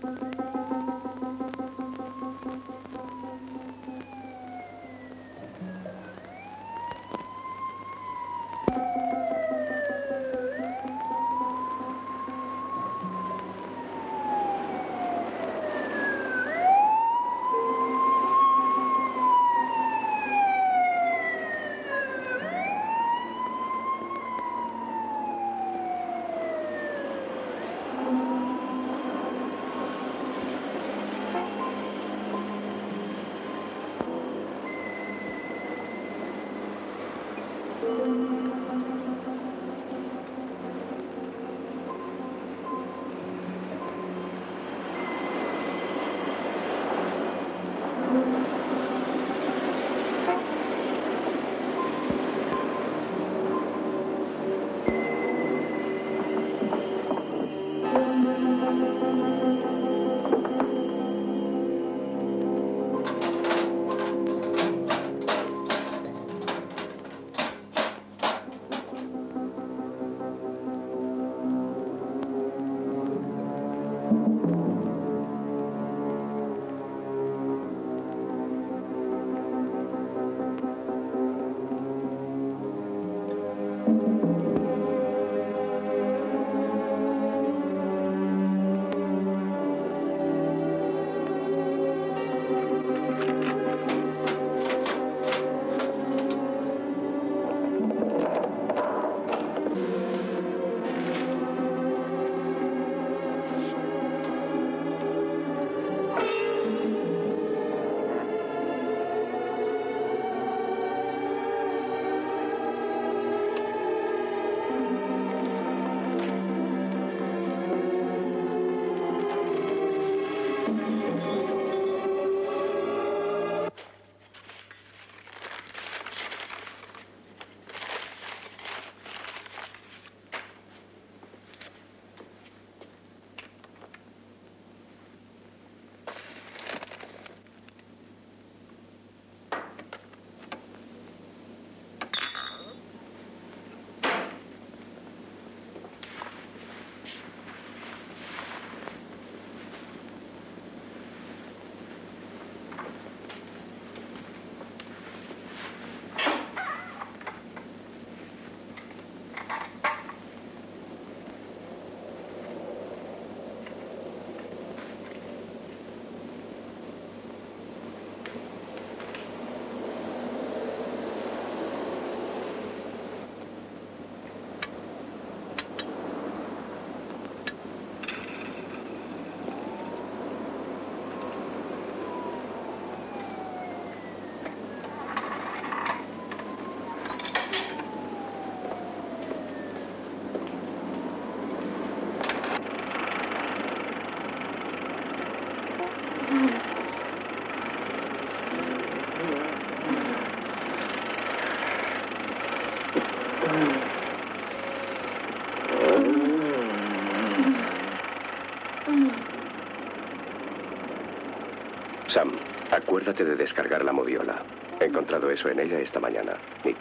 Sam, acuérdate de descargar la moviola. He encontrado eso en ella esta mañana, Nick.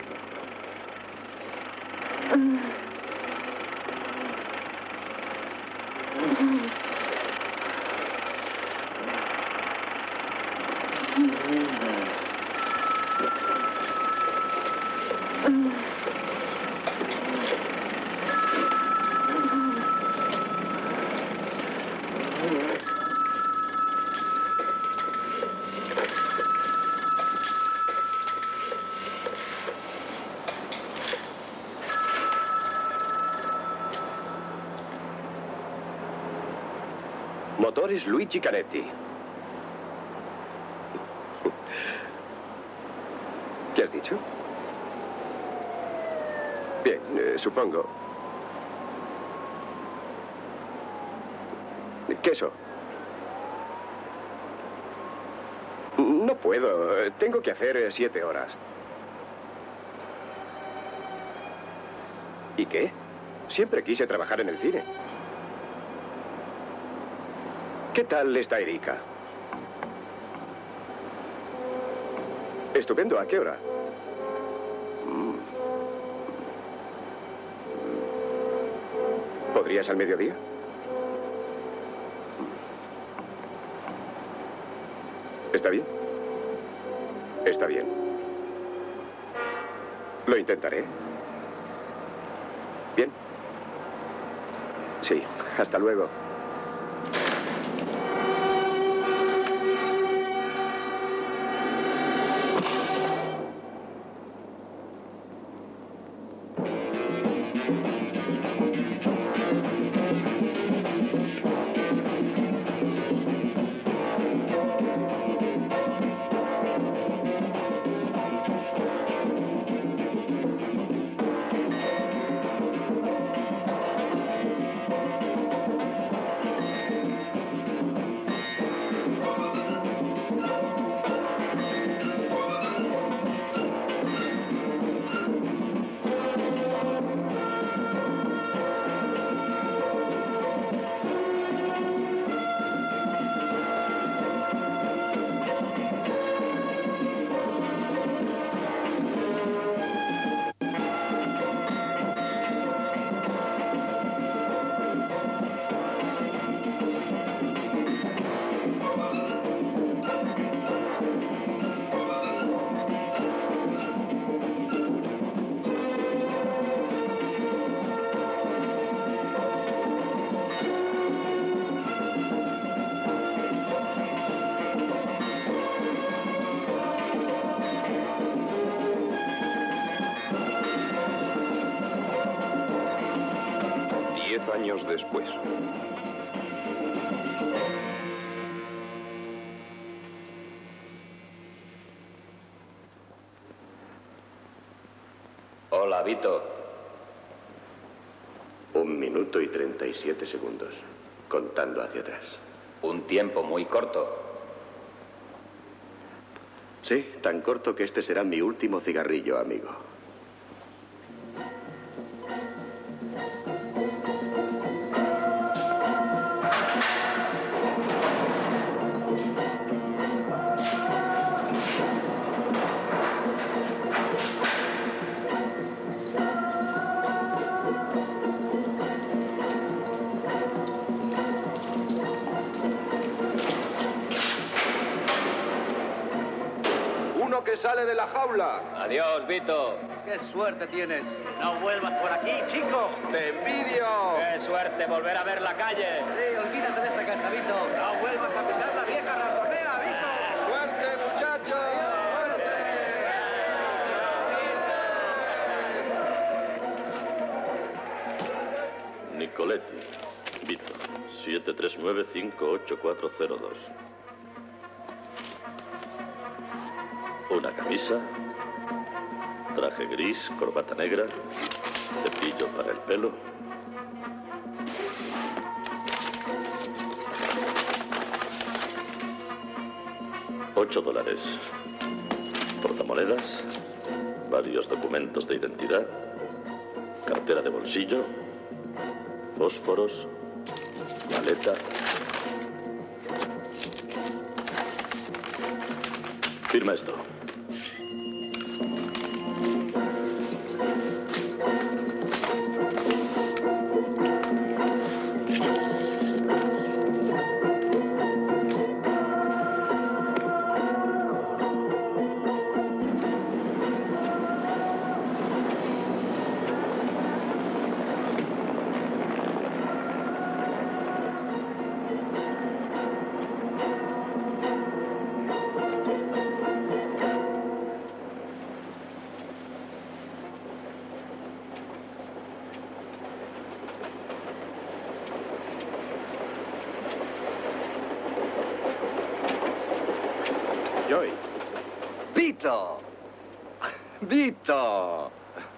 Motores Luigi Canetti. ¿Qué has dicho? Bien, supongo. Queso. No puedo. Tengo que hacer 7 horas. ¿Y qué? Siempre quise trabajar en el cine. ¿Qué tal está Erika? Estupendo. ¿A qué hora? ¿Podrías al mediodía? ¿Está bien? Está bien. Lo intentaré. Bien. Sí, hasta luego. Años después. Hola, Vito. 1 minuto y 37 segundos, contando hacia atrás. Un tiempo muy corto. Sí, tan corto que este será mi último cigarrillo, amigo. Que sale de la jaula. Adiós, Vito. ¡Qué suerte tienes! No vuelvas por aquí, chico. ¡Te envidio! ¡Qué suerte volver a ver la calle! Sí, olvídate de esta casa, Vito. No vuelvas a pisar la vieja ratonera, Vito. ¡Suerte, muchachos! Nicoletti, Vito, 739-58402. Una camisa, traje gris, corbata negra, cepillo para el pelo. $8. Portamonedas, varios documentos de identidad, cartera de bolsillo, fósforos, maleta. Firma esto. Joey. ¡Vito! ¡Vito!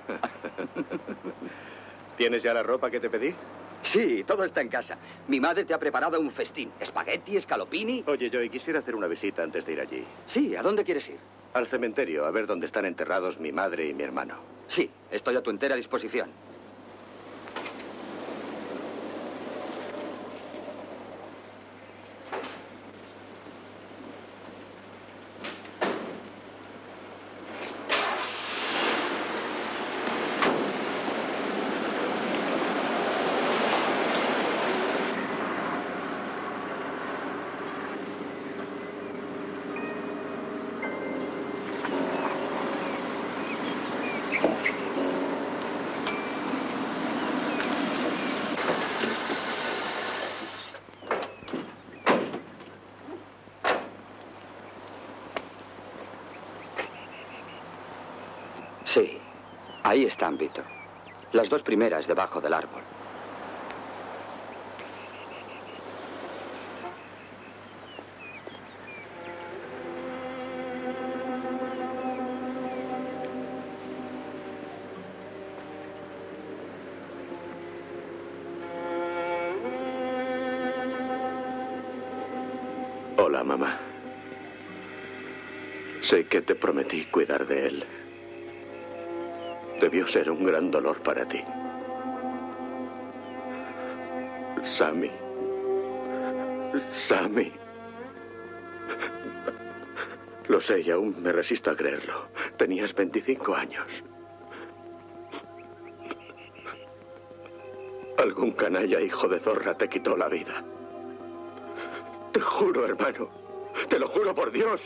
¿Tienes ya la ropa que te pedí? Sí, todo está en casa. Mi madre te ha preparado un festín. Espagueti, escalopini. Oye, Joey, quisiera hacer una visita antes de ir allí. Sí, ¿a dónde quieres ir? Al cementerio, a ver dónde están enterrados mi madre y mi hermano. Sí, estoy a tu entera disposición. Sí, ahí están, Víctor. Las dos primeras debajo del árbol. Hola, mamá. Sé que te prometí cuidar de él. Debió ser un gran dolor para ti. Sammy. Sammy. Lo sé y aún me resisto a creerlo. Tenías 25 años. Algún canalla hijo de zorra te quitó la vida. Te juro, hermano. Te lo juro por Dios.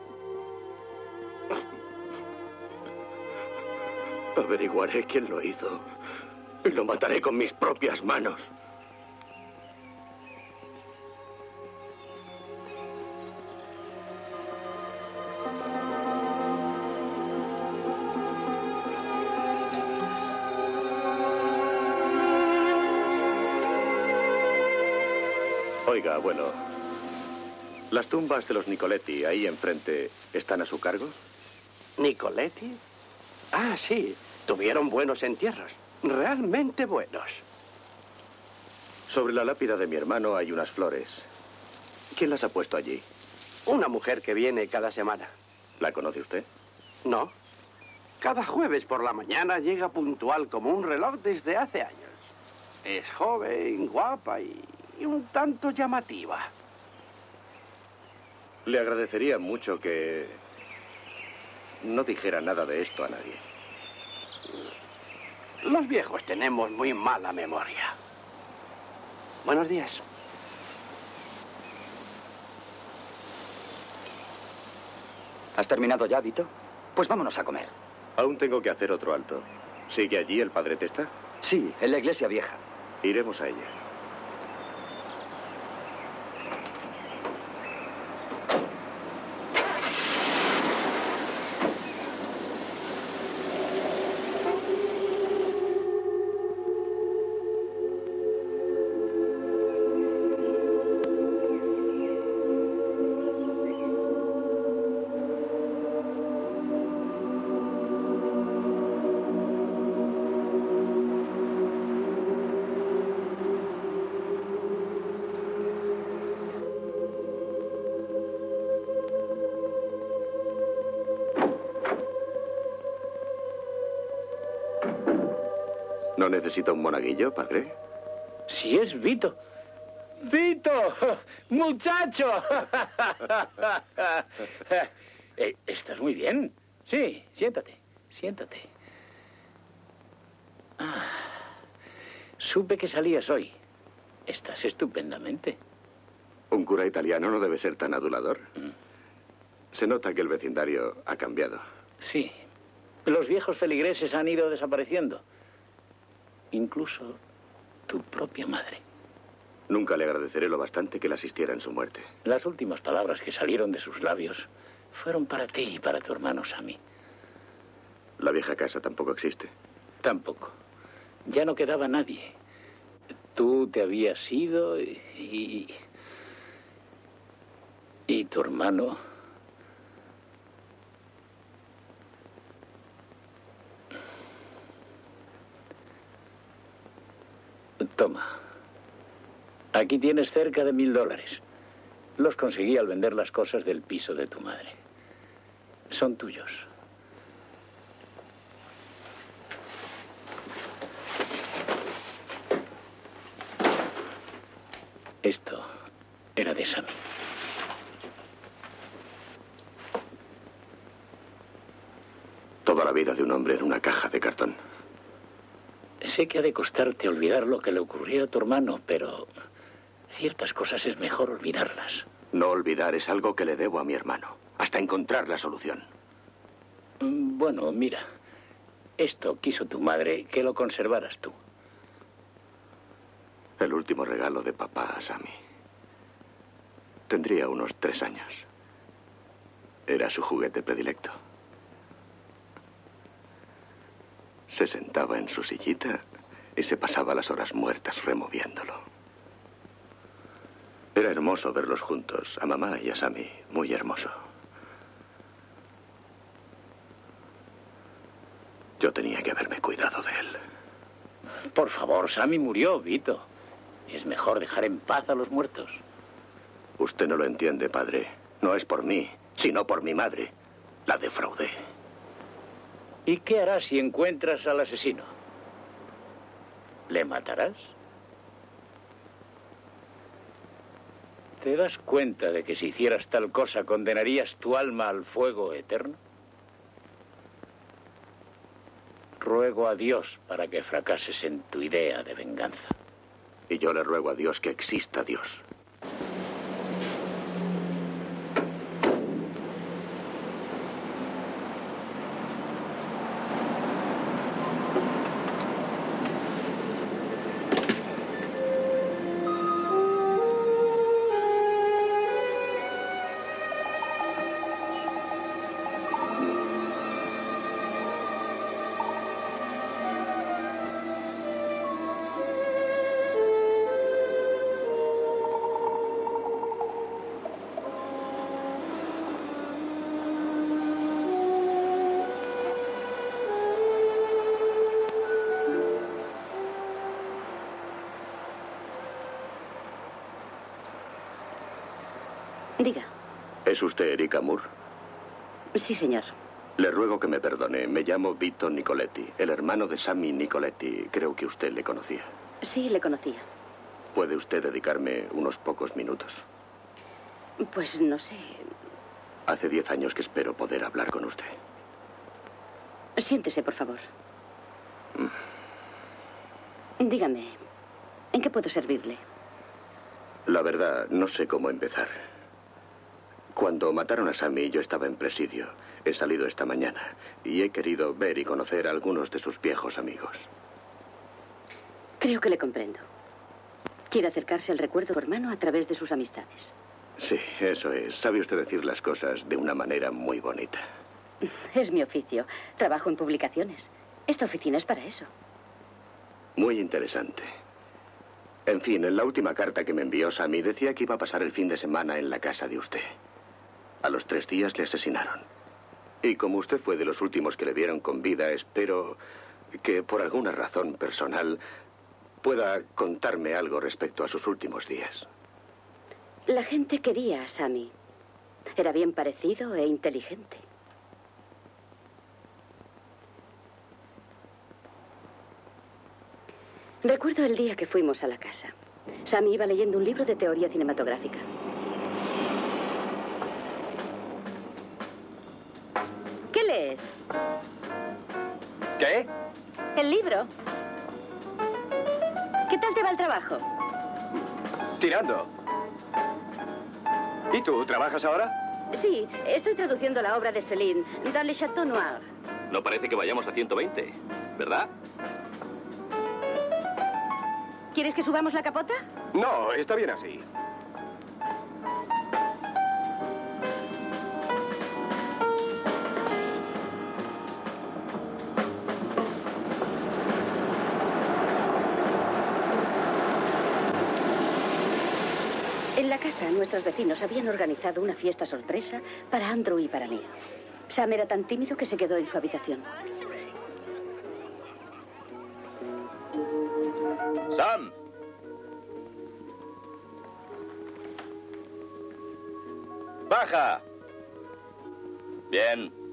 Averiguaré quién lo hizo y lo mataré con mis propias manos. Oiga, abuelo, ¿las tumbas de los Nicoletti ahí enfrente están a su cargo? ¿Nicoletti? Ah, sí. Tuvieron buenos entierros. Realmente buenos. Sobre la lápida de mi hermano hay unas flores. ¿Quién las ha puesto allí? Una mujer que viene cada semana. ¿La conoce usted? No. Cada jueves por la mañana llega puntual como un reloj desde hace años. Es joven, guapa y un tanto llamativa. Le agradecería mucho que no dijera nada de esto a nadie. Los viejos tenemos muy mala memoria. Buenos días. ¿Has terminado ya, Vito? Pues vámonos a comer. Aún tengo que hacer otro alto. ¿Sigue allí el padre Testa? Sí, en la iglesia vieja. Iremos a ella. ¿No necesita un monaguillo, padre? Si es Vito. ¡Vito! ¡Muchacho! ¿Estás muy bien? Sí, siéntate, siéntate. Ah, supe que salías hoy. Estás estupendamente. Un cura italiano no debe ser tan adulador. Se nota que el vecindario ha cambiado. Sí. Los viejos feligreses han ido desapareciendo. Incluso tu propia madre. Nunca le agradeceré lo bastante que le asistiera en su muerte. Las últimas palabras que salieron de sus labios fueron para ti y para tu hermano Sammy. La vieja casa tampoco existe. Tampoco. Ya no quedaba nadie. Tú te habías ido y tu hermano. Toma. Aquí tienes cerca de $1000. Los conseguí al vender las cosas del piso de tu madre. Son tuyos. Esto era de Sammy. Toda la vida de un hombre en una caja de cartón. Sé que ha de costarte olvidar lo que le ocurrió a tu hermano, pero ciertas cosas es mejor olvidarlas. No olvidar es algo que le debo a mi hermano, hasta encontrar la solución. Bueno, mira, esto quiso tu madre que lo conservaras tú. El último regalo de papá a Sammy. Tendría unos 3 años. Era su juguete predilecto. Se sentaba en su sillita y se pasaba las horas muertas removiéndolo. Era hermoso verlos juntos, a mamá y a Sammy, muy hermoso. Yo tenía que haberme cuidado de él. Por favor, Sammy murió, Vito. Es mejor dejar en paz a los muertos. Usted no lo entiende, padre. No es por mí, sino por mi madre. La defraudé. ¿Y qué harás si encuentras al asesino? ¿Le matarás? ¿Te das cuenta de que si hicieras tal cosa condenarías tu alma al fuego eterno? Ruego a Dios para que fracases en tu idea de venganza. Y yo le ruego a Dios que exista Dios. Diga. ¿Es usted Erika Moore? Sí, señor. Le ruego que me perdone. Me llamo Vito Nicoletti, el hermano de Sammy Nicoletti. Creo que usted le conocía. Sí, le conocía. ¿Puede usted dedicarme unos pocos minutos? Pues no sé. Hace 10 años que espero poder hablar con usted. Siéntese, por favor. Dígame, ¿en qué puedo servirle? La verdad, no sé cómo empezar. Cuando mataron a Sammy, yo estaba en presidio. He salido esta mañana y he querido ver y conocer a algunos de sus viejos amigos. Creo que le comprendo. Quiere acercarse al recuerdo hermano a través de sus amistades. Sí, eso es. Sabe usted decir las cosas de una manera muy bonita. Es mi oficio. Trabajo en publicaciones. Esta oficina es para eso. Muy interesante. En fin, en la última carta que me envió Sammy decía que iba a pasar el fin de semana en la casa de usted. A los 3 días le asesinaron. Y como usted fue de los últimos que le vieron con vida, espero que por alguna razón personal pueda contarme algo respecto a sus últimos días. La gente quería a Sammy. Era bien parecido e inteligente. Recuerdo el día que fuimos a la casa. Sammy iba leyendo un libro de teoría cinematográfica. ¿Qué lees? ¿Qué? El libro. ¿Qué tal te va el trabajo? Tirando. ¿Y tú, trabajas ahora? Sí, estoy traduciendo la obra de Céline, Dans le Château Noir. No parece que vayamos a 120, ¿verdad? ¿Quieres que subamos la capota? No, está bien así. En la casa, nuestros vecinos habían organizado una fiesta sorpresa para Andrew y para mí. Sam era tan tímido que se quedó en su habitación. ¡Sam! ¡Baja! Bien.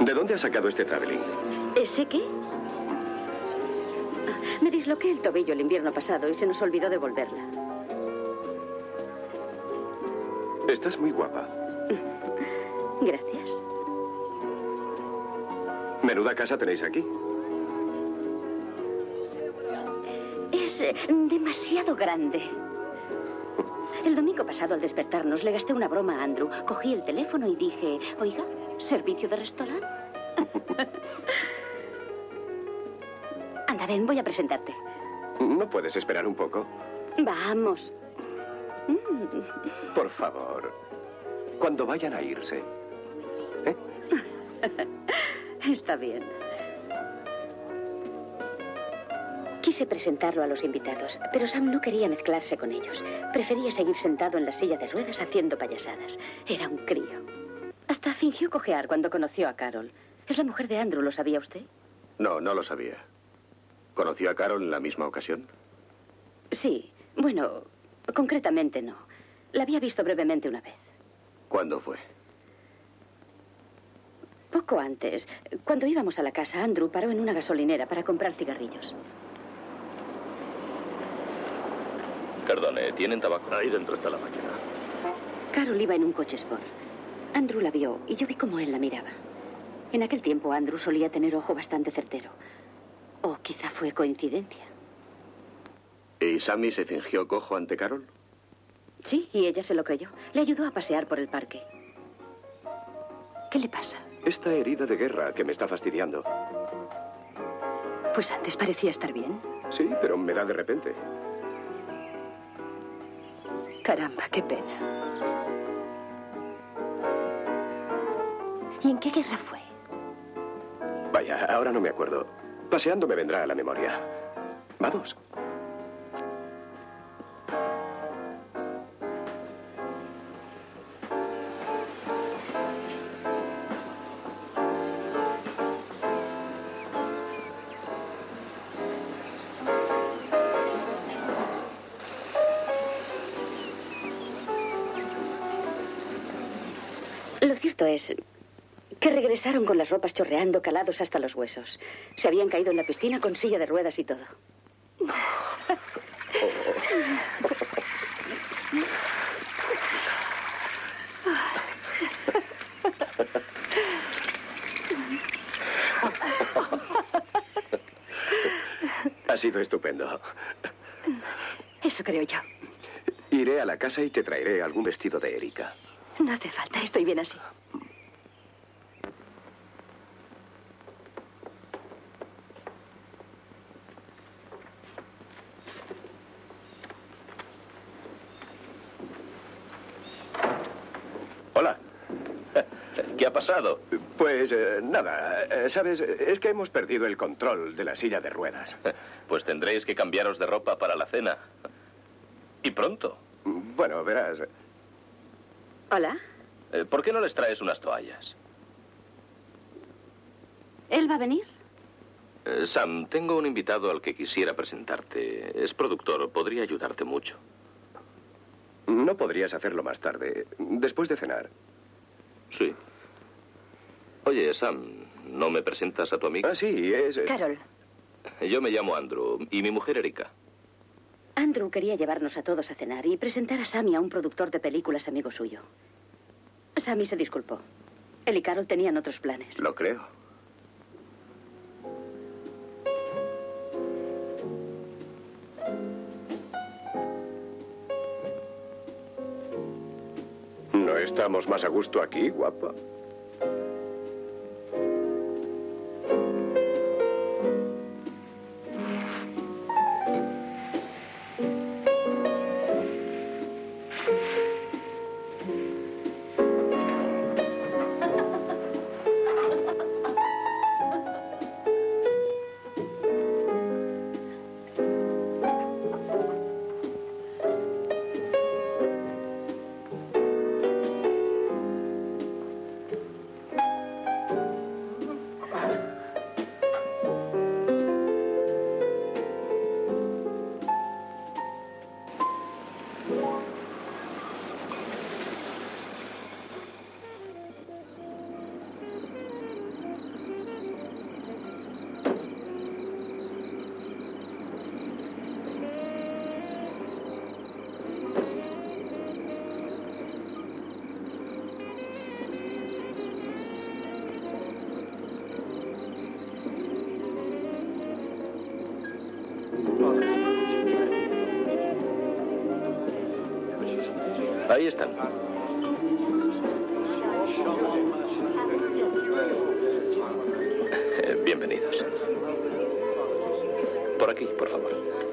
¿De dónde has sacado este traveling? ¿Ese qué? Me disloqué el tobillo el invierno pasado y se nos olvidó devolverla. Estás muy guapa. Gracias. Menuda casa tenéis aquí. Es demasiado grande. El domingo pasado, al despertarnos, le gasté una broma a Andrew. Cogí el teléfono y dije, oiga, ¿servicio de restaurante? Anda, ven, voy a presentarte. ¿No puedes esperar un poco? Vamos. Por favor. Cuando vayan a irse. ¿Eh? Está bien. Quise presentarlo a los invitados, pero Sam no quería mezclarse con ellos. Prefería seguir sentado en la silla de ruedas haciendo payasadas. Era un crío. Hasta fingió cojear cuando conoció a Carol. Es la mujer de Andrew, ¿lo sabía usted? No, no lo sabía. ¿Conoció a Carol en la misma ocasión? Sí. Bueno, concretamente no. La había visto brevemente una vez. ¿Cuándo fue? Poco antes. Cuando íbamos a la casa, Andrew paró en una gasolinera para comprar cigarrillos. Perdone, ¿tienen tabaco? Ahí dentro está la máquina. Carol iba en un coche sport. Andrew la vio y yo vi cómo él la miraba. En aquel tiempo, Andrew solía tener ojo bastante certero. O quizá fue coincidencia. ¿Y Sammy se fingió cojo ante Carol? Sí, y ella se lo creyó. Le ayudó a pasear por el parque. ¿Qué le pasa? Esta herida de guerra que me está fastidiando. Pues antes parecía estar bien. Sí, pero me da de repente. Caramba, qué pena. ¿Y en qué guerra fue? Vaya, ahora no me acuerdo. Paseando me vendrá a la memoria. Vamos. Lo cierto es que regresaron con las ropas chorreando, calados hasta los huesos. Se habían caído en la piscina con silla de ruedas y todo. Ha sido estupendo. Eso creo yo. Iré a la casa y te traeré algún vestido de Erika. No hace falta, estoy bien así. Hola. ¿Qué ha pasado? Pues nada, ¿sabes? Es que hemos perdido el control de la silla de ruedas. Pues tendréis que cambiaros de ropa para la cena. Y pronto. Bueno, verás. ¿Hola? ¿Por qué no les traes unas toallas? ¿Él va a venir? Sam, tengo un invitado al que quisiera presentarte. Es productor, podría ayudarte mucho. ¿No podrías hacerlo más tarde, después de cenar? Sí. Oye, Sam, ¿no me presentas a tu amiga? Ah, sí, es... Carol. Yo me llamo Andrew y mi mujer Erika. Andrew quería llevarnos a todos a cenar y presentar a Sammy a un productor de películas amigo suyo. Sammy se disculpó. Él y Carol tenían otros planes. Lo creo. ¿No estamos más a gusto aquí, guapa? Ahí están. Bienvenidos. Por aquí, por favor.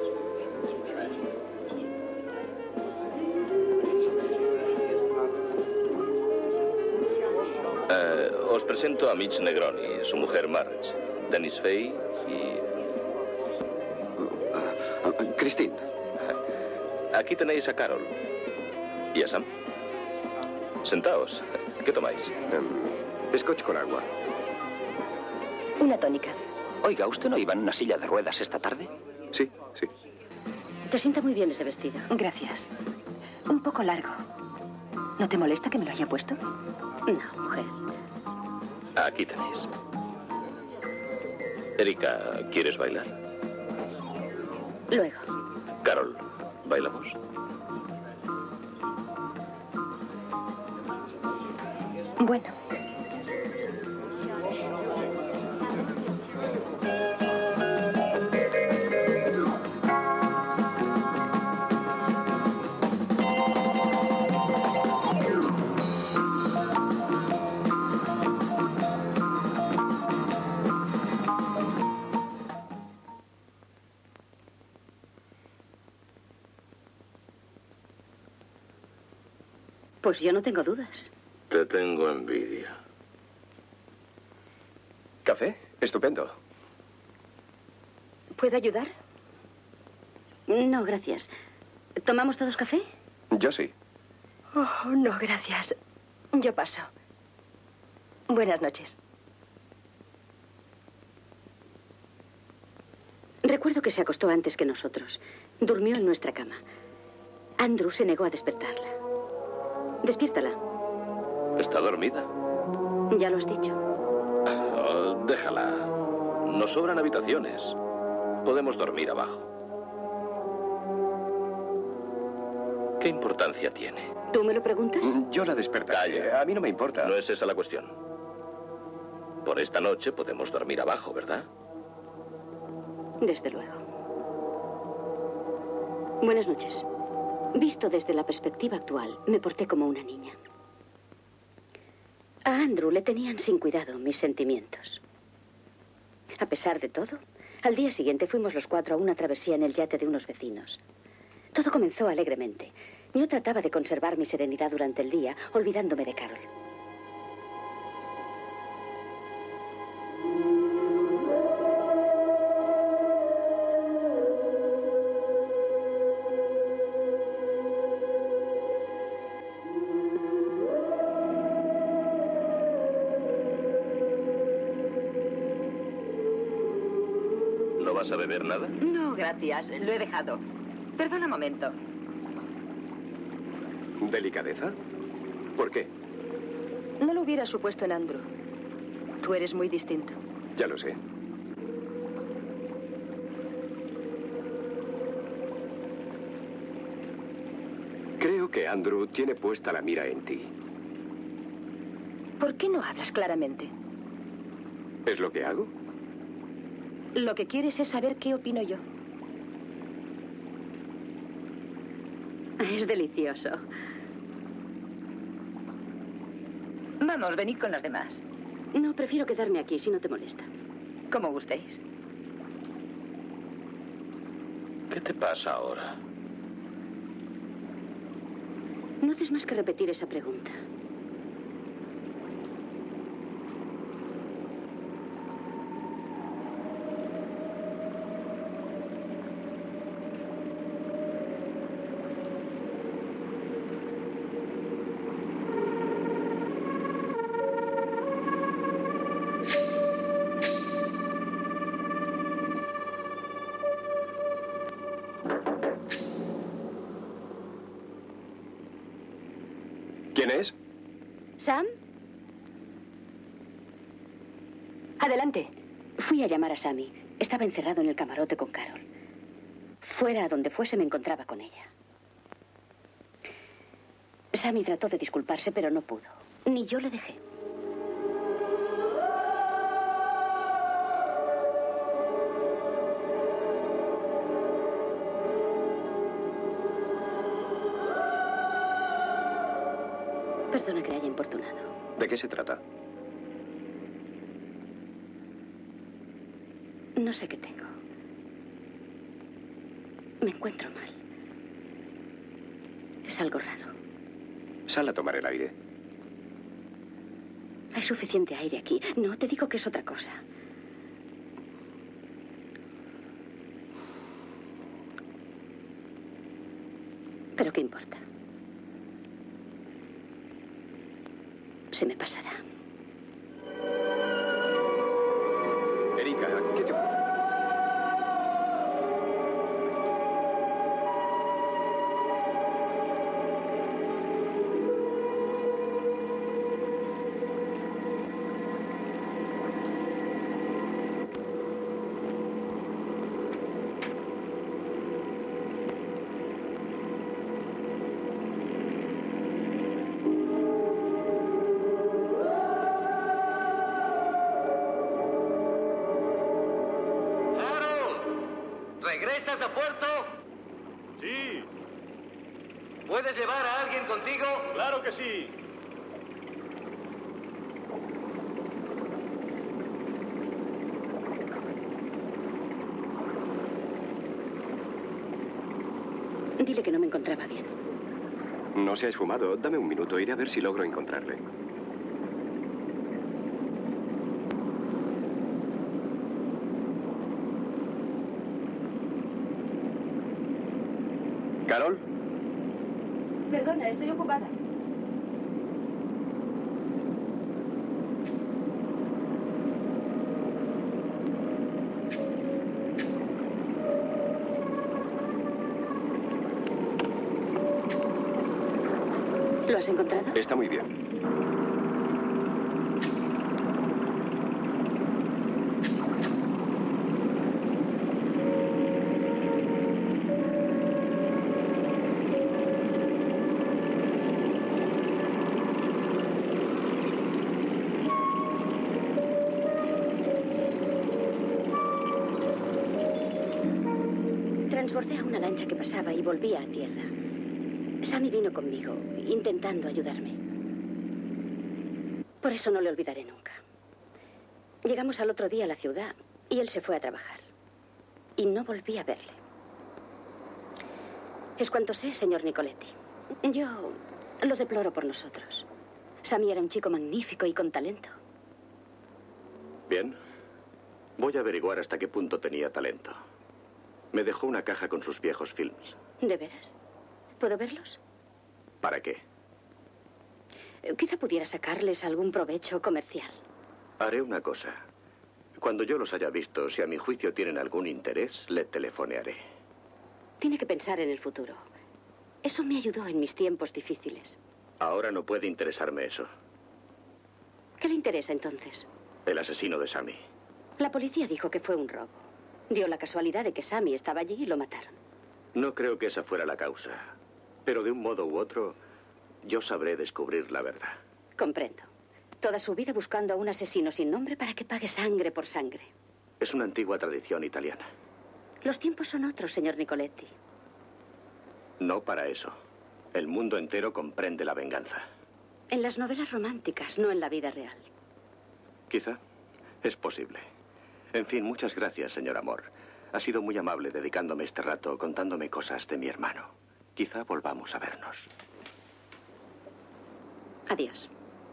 Os presento a Mitch Negroni, su mujer Marge, Dennis Fay y... Christine. Aquí tenéis a Carol. ¿Y a Sam? Sentaos. ¿Qué tomáis? Scotch con agua. Una tónica. Oiga, ¿usted no iba en una silla de ruedas esta tarde? Sí, sí. Te sienta muy bien ese vestido. Gracias. Un poco largo. ¿No te molesta que me lo haya puesto? No, mujer. Aquí tenéis. Erika, ¿quieres bailar? Luego. Carol, ¿bailamos? Bueno. Pues yo no tengo dudas. Te tengo envidia. ¿Café? Estupendo. ¿Puedo ayudar? No, gracias. ¿Tomamos todos café? Yo sí. Oh, no, gracias. Yo paso. Buenas noches. Recuerdo que se acostó antes que nosotros. Durmió en nuestra cama. Andrew se negó a despertarla. Despiértala. ¿Está dormida? Ya lo has dicho. Oh, déjala. Nos sobran habitaciones. Podemos dormir abajo. ¿Qué importancia tiene? ¿Tú me lo preguntas? Yo la despertaré. Calla. A mí no me importa. No es esa la cuestión. Por esta noche podemos dormir abajo, ¿verdad? Desde luego. Buenas noches. Visto desde la perspectiva actual, me porté como una niña. A Andrew le tenían sin cuidado mis sentimientos. A pesar de todo, al día siguiente fuimos los 4 a una travesía en el yate de unos vecinos. Todo comenzó alegremente. Yo trataba de conservar mi serenidad durante el día, olvidándome de Carol. ¿No vas a beber nada? No, gracias. Lo he dejado. Perdona un momento. ¿Delicadeza? ¿Por qué? No lo hubiera supuesto en Andrew. Tú eres muy distinto. Ya lo sé. Creo que Andrew tiene puesta la mira en ti. ¿Por qué no hablas claramente? ¿Es lo que hago? Lo que quieres es saber qué opino yo. Es delicioso. Vamos, venid con los demás. No, prefiero quedarme aquí si no te molesta. Como gustéis. ¿Qué te pasa ahora? No haces más que repetir esa pregunta. ¿Quién es? ¿Sam? Adelante. Fui a llamar a Sammy. Estaba encerrado en el camarote con Carol. Fuera a donde fuese me encontraba con ella. Sammy trató de disculparse, pero no pudo. Ni yo le dejé. Perdona que haya importunado. ¿De qué se trata? No sé qué tengo. Me encuentro mal. Es algo raro. Sal a tomar el aire. Hay suficiente aire aquí. No, te digo que es otra cosa. ¿Pero qué importa? Se me pasará. Erika, ¿qué te ocurre? ¿Regresas a puerto? Sí, ¿Puedes llevar a alguien contigo? claro que sí. Dile que no me encontraba bien. No se ha esfumado. Dame un minuto. Iré a ver si logro encontrarle. ¿Carol? Perdona, estoy ocupada. ¿Lo has encontrado? Está muy bien. Transbordé a una lancha que pasaba y volví a tierra. Sammy vino conmigo, intentando ayudarme. Por eso no le olvidaré nunca. Llegamos al otro día a la ciudad y él se fue a trabajar. Y no volví a verle. Es cuanto sé, señor Nicoletti. Yo lo deploro por nosotros. Sammy era un chico magnífico y con talento. Bien. Voy a averiguar hasta qué punto tenía talento. Me dejó una caja con sus viejos films. ¿De veras? ¿Puedo verlos? ¿Para qué? Quizá pudiera sacarles algún provecho comercial. Haré una cosa. Cuando yo los haya visto, si a mi juicio tienen algún interés, le telefonearé. Tiene que pensar en el futuro. Eso me ayudó en mis tiempos difíciles. Ahora no puede interesarme eso. ¿Qué le interesa entonces? El asesino de Sammy. La policía dijo que fue un robo. Dio la casualidad de que Sammy estaba allí y lo mataron. No creo que esa fuera la causa. Pero de un modo u otro, yo sabré descubrir la verdad. Comprendo. Toda su vida buscando a un asesino sin nombre para que pague sangre por sangre. Es una antigua tradición italiana. Los tiempos son otros, señor Nicoletti. No para eso. El mundo entero comprende la venganza. En las novelas románticas, no en la vida real. Quizá. Es posible. En fin, muchas gracias, señor Amor. Ha sido muy amable dedicándome este rato contándome cosas de mi hermano. Quizá volvamos a vernos. Adiós.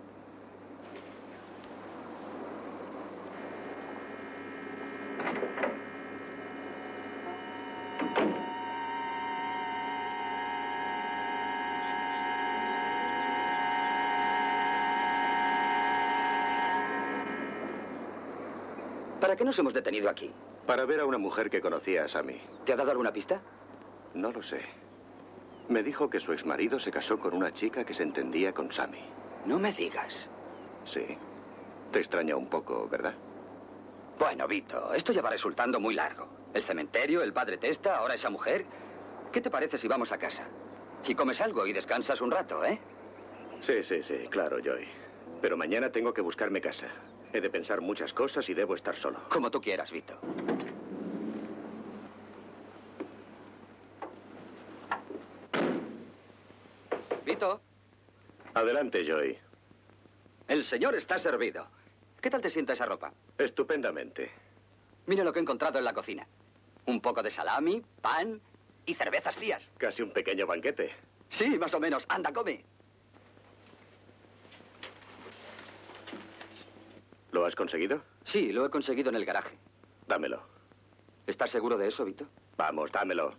¿Para qué nos hemos detenido aquí? Para ver a una mujer que conocía a Sammy. ¿Te ha dado alguna pista? No lo sé. Me dijo que su exmarido se casó con una chica que se entendía con Sammy. No me digas. Sí. Te extraña un poco, ¿verdad? Bueno, Vito, esto ya va resultando muy largo. El cementerio, el padre Testa, ahora esa mujer. ¿Qué te parece si vamos a casa? Y comes algo y descansas un rato, ¿eh? Sí, claro, Joy. Pero mañana tengo que buscarme casa. He de pensar muchas cosas y debo estar solo. Como tú quieras, Vito. Vito. Adelante, Joy. El señor está servido. ¿Qué tal te sienta esa ropa? Estupendamente. Mira lo que he encontrado en la cocina. Un poco de salami, pan y cervezas frías. Casi un pequeño banquete. Sí, más o menos. Anda, come. ¿Lo has conseguido? Sí, lo he conseguido en el garaje. Dámelo. ¿Estás seguro de eso, Vito? Vamos, dámelo.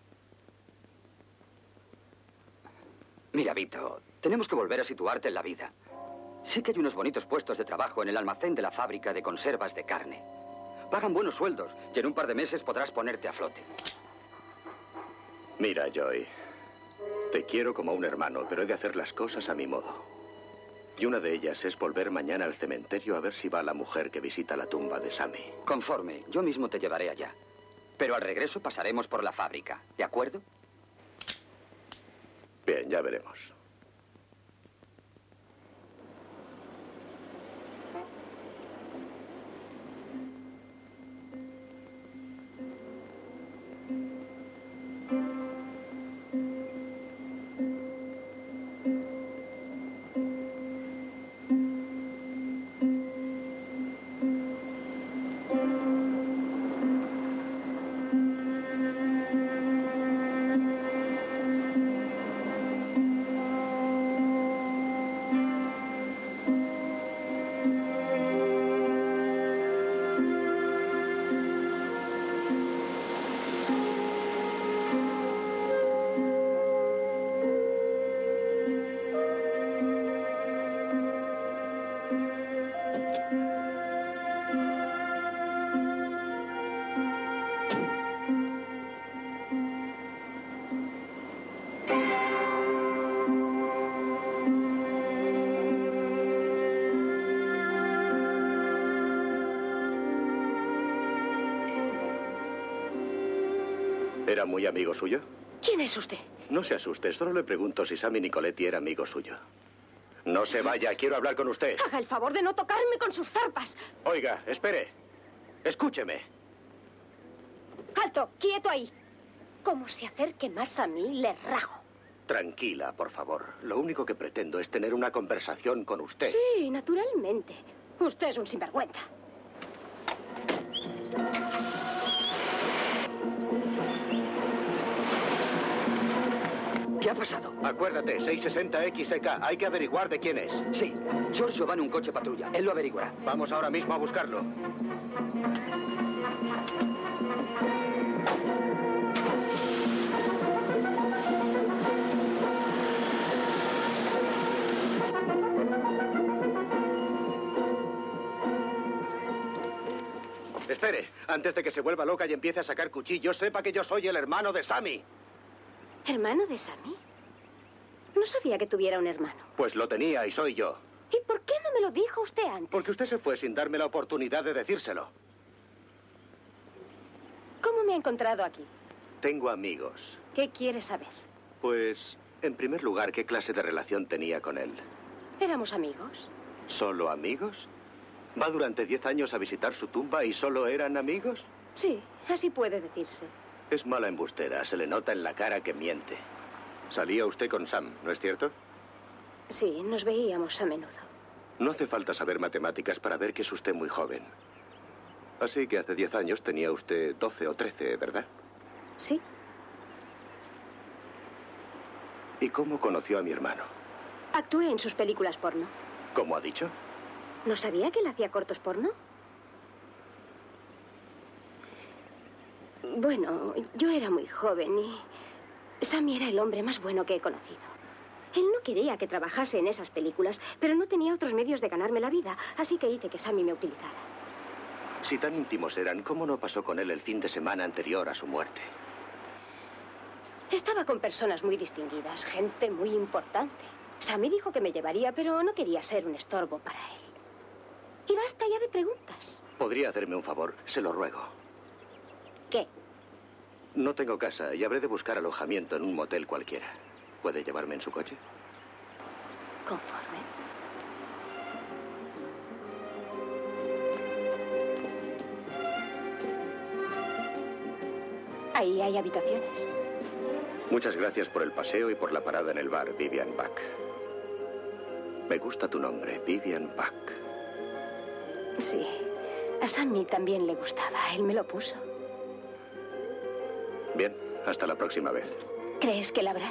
Mira, Vito, tenemos que volver a situarte en la vida. Sí que hay unos bonitos puestos de trabajo en el almacén de la fábrica de conservas de carne. Pagan buenos sueldos y en un par de meses podrás ponerte a flote. Mira, Joy. Te quiero como a un hermano, pero he de hacer las cosas a mi modo. Y una de ellas es volver mañana al cementerio a ver si va la mujer que visita la tumba de Sammy. Conforme, yo mismo te llevaré allá. Pero al regreso pasaremos por la fábrica, ¿de acuerdo? Bien, ya veremos. ¿Era muy amigo suyo? ¿Quién es usted? No se asuste, solo le pregunto si Sammy Nicoletti era amigo suyo. No se vaya, quiero hablar con usted. Haga el favor de no tocarme con sus zarpas. Oiga, espere. Escúcheme. ¡Alto! ¡Quieto ahí! Como se acerque más a mí, le rajo. Tranquila, por favor. Lo único que pretendo es tener una conversación con usted. Sí, naturalmente. Usted es un sinvergüenza. ¿Qué ha pasado? Acuérdate, 660 XEK. Hay que averiguar de quién es. Sí, Giorgio va en un coche patrulla. Él lo averiguará. Vamos ahora mismo a buscarlo. Espere, antes de que se vuelva loca y empiece a sacar cuchillos, sepa que yo soy el hermano de Sammy. ¿Hermano de Sammy? No sabía que tuviera un hermano. Pues lo tenía y soy yo. ¿Y por qué no me lo dijo usted antes? Porque usted se fue sin darme la oportunidad de decírselo. ¿Cómo me ha encontrado aquí? Tengo amigos. ¿Qué quiere saber? Pues, en primer lugar, ¿qué clase de relación tenía con él? ¿Éramos amigos? ¿Solo amigos? ¿Va durante 10 años a visitar su tumba y solo eran amigos? Sí, así puede decirse. Es mala embustera, se le nota en la cara que miente. Salía usted con Sam, ¿no es cierto? Sí, nos veíamos a menudo. No hace falta saber matemáticas para ver que es usted muy joven. Así que hace 10 años tenía usted 12 o 13, ¿verdad? Sí. ¿Y cómo conoció a mi hermano? Actué en sus películas porno. ¿Cómo ha dicho? ¿No sabía que él hacía cortos porno? Bueno, yo era muy joven y Sammy era el hombre más bueno que he conocido. Él no quería que trabajase en esas películas, pero no tenía otros medios de ganarme la vida, así que hice que Sammy me utilizara. Si tan íntimos eran, ¿cómo no pasó con él el fin de semana anterior a su muerte? Estaba con personas muy distinguidas, gente muy importante. Sammy dijo que me llevaría, pero no quería ser un estorbo para él. Y basta ya de preguntas. ¿Podría hacerme un favor? Se lo ruego. ¿Qué? No tengo casa y habré de buscar alojamiento en un motel cualquiera. ¿Puede llevarme en su coche? Conforme. Ahí hay habitaciones. Muchas gracias por el paseo y por la parada en el bar, Vivian Bach. Me gusta tu nombre, Vivian Buck. Sí. A Sammy también le gustaba. Él me lo puso. Bien, hasta la próxima vez. ¿Crees que la habrá?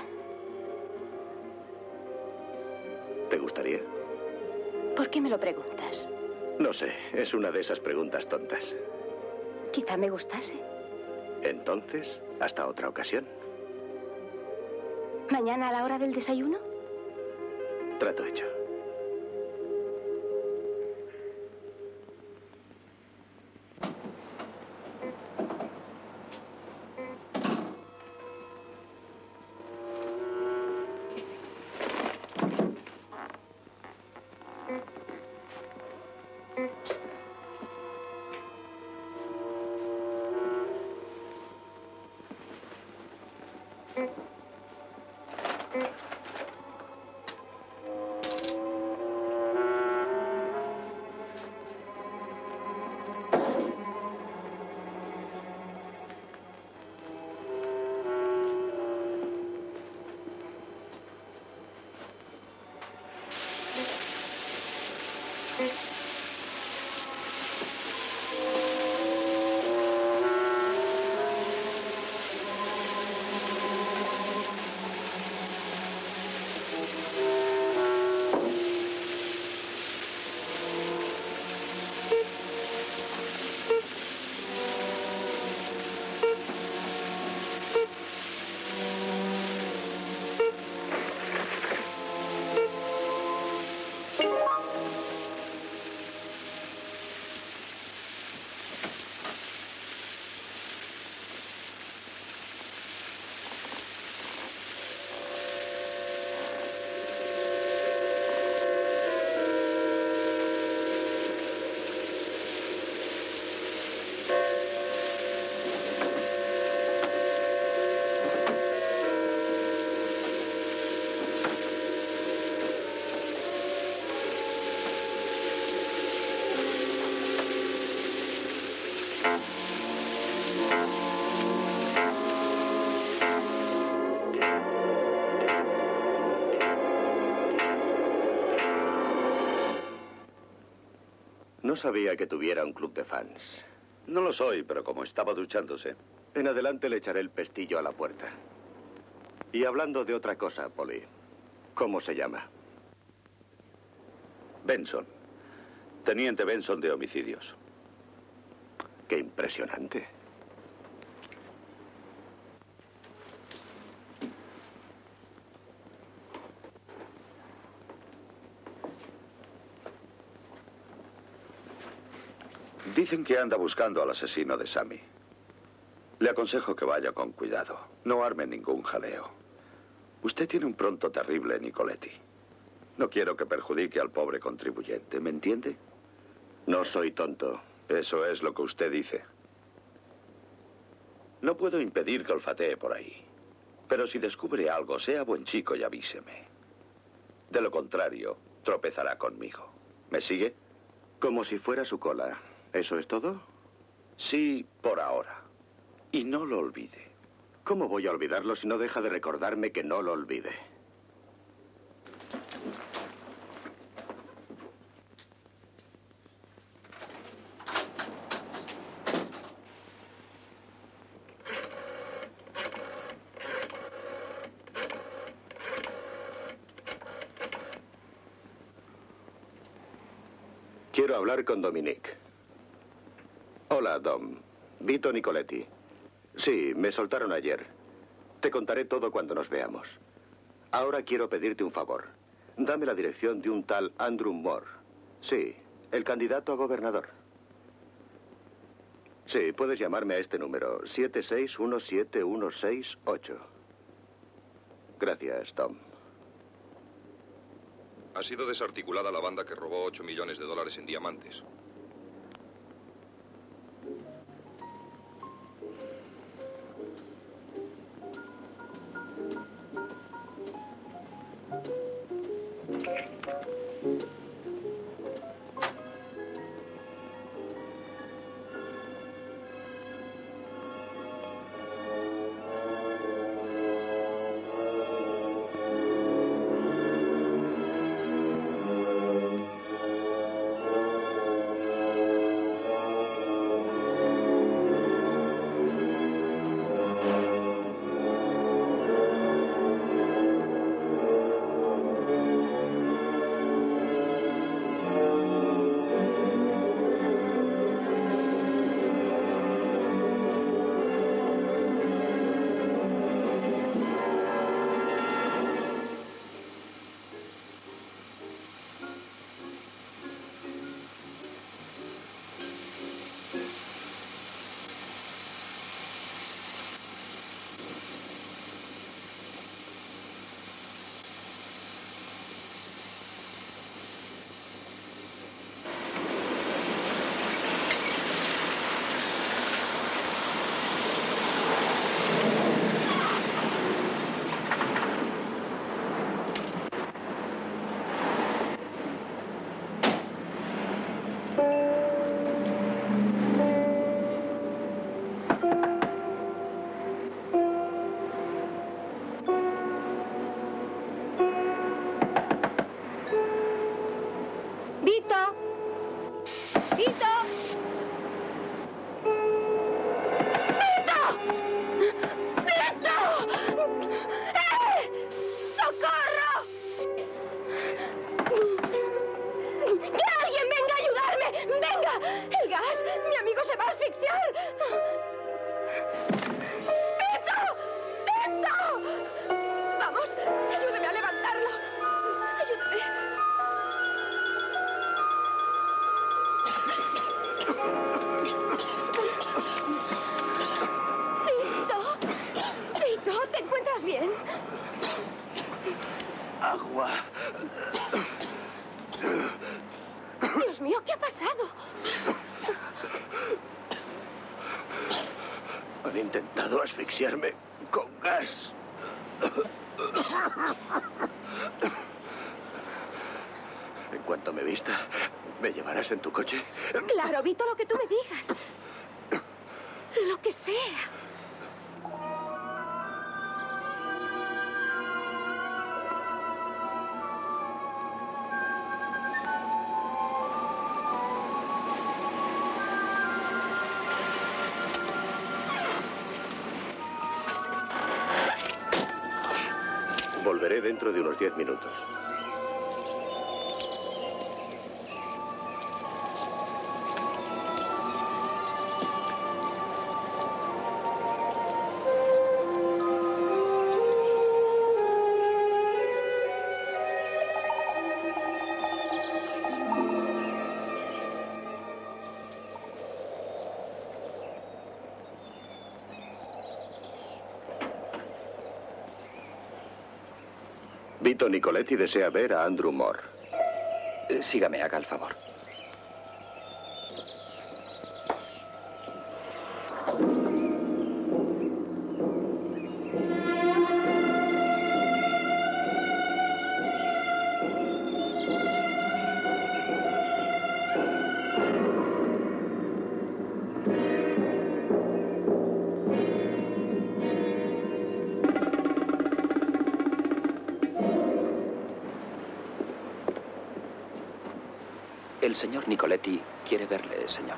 ¿Te gustaría? ¿Por qué me lo preguntas? No sé, es una de esas preguntas tontas. Quizá me gustase. Entonces, hasta otra ocasión. ¿Mañana a la hora del desayuno? Trato hecho. No sabía que tuviera un club de fans. No lo soy, pero como estaba duchándose. En adelante le echaré el pestillo a la puerta. Y hablando de otra cosa, Polly, ¿cómo se llama? Benson. Teniente Benson de homicidios. Qué impresionante. Dicen que anda buscando al asesino de Sammy. Le aconsejo que vaya con cuidado. No arme ningún jaleo. Usted tiene un pronto terrible, Nicoletti. No quiero que perjudique al pobre contribuyente, ¿me entiende? No soy tonto. Eso es lo que usted dice. No puedo impedir que olfatee por ahí. Pero si descubre algo, sea buen chico y avíseme. De lo contrario, tropezará conmigo. ¿Me sigue? Como si fuera su cola. ¿Eso es todo? Sí, por ahora. Y no lo olvide. ¿Cómo voy a olvidarlo si no deja de recordarme que no lo olvide? Quiero hablar con Dominique. Hola, Dom. Vito Nicoletti. Sí, me soltaron ayer. Te contaré todo cuando nos veamos. Ahora quiero pedirte un favor. Dame la dirección de un tal Andrew Moore. Sí, el candidato a gobernador. Sí, puedes llamarme a este número, 7617168. Gracias, Tom. Ha sido desarticulada la banda que robó 8 millones de dólares en diamantes. agua. Dios mío, ¿qué ha pasado? Han intentado asfixiarme con gas. En cuanto me vista, ¿me llevarás en tu coche? Claro, Vito, lo que tú me digas. Lo que sea. Volveré dentro de unos 10 minutos. Vito Nicoletti desea ver a Andrew Moore. Sígame, haga el favor. El señor Nicoletti quiere verle, señor.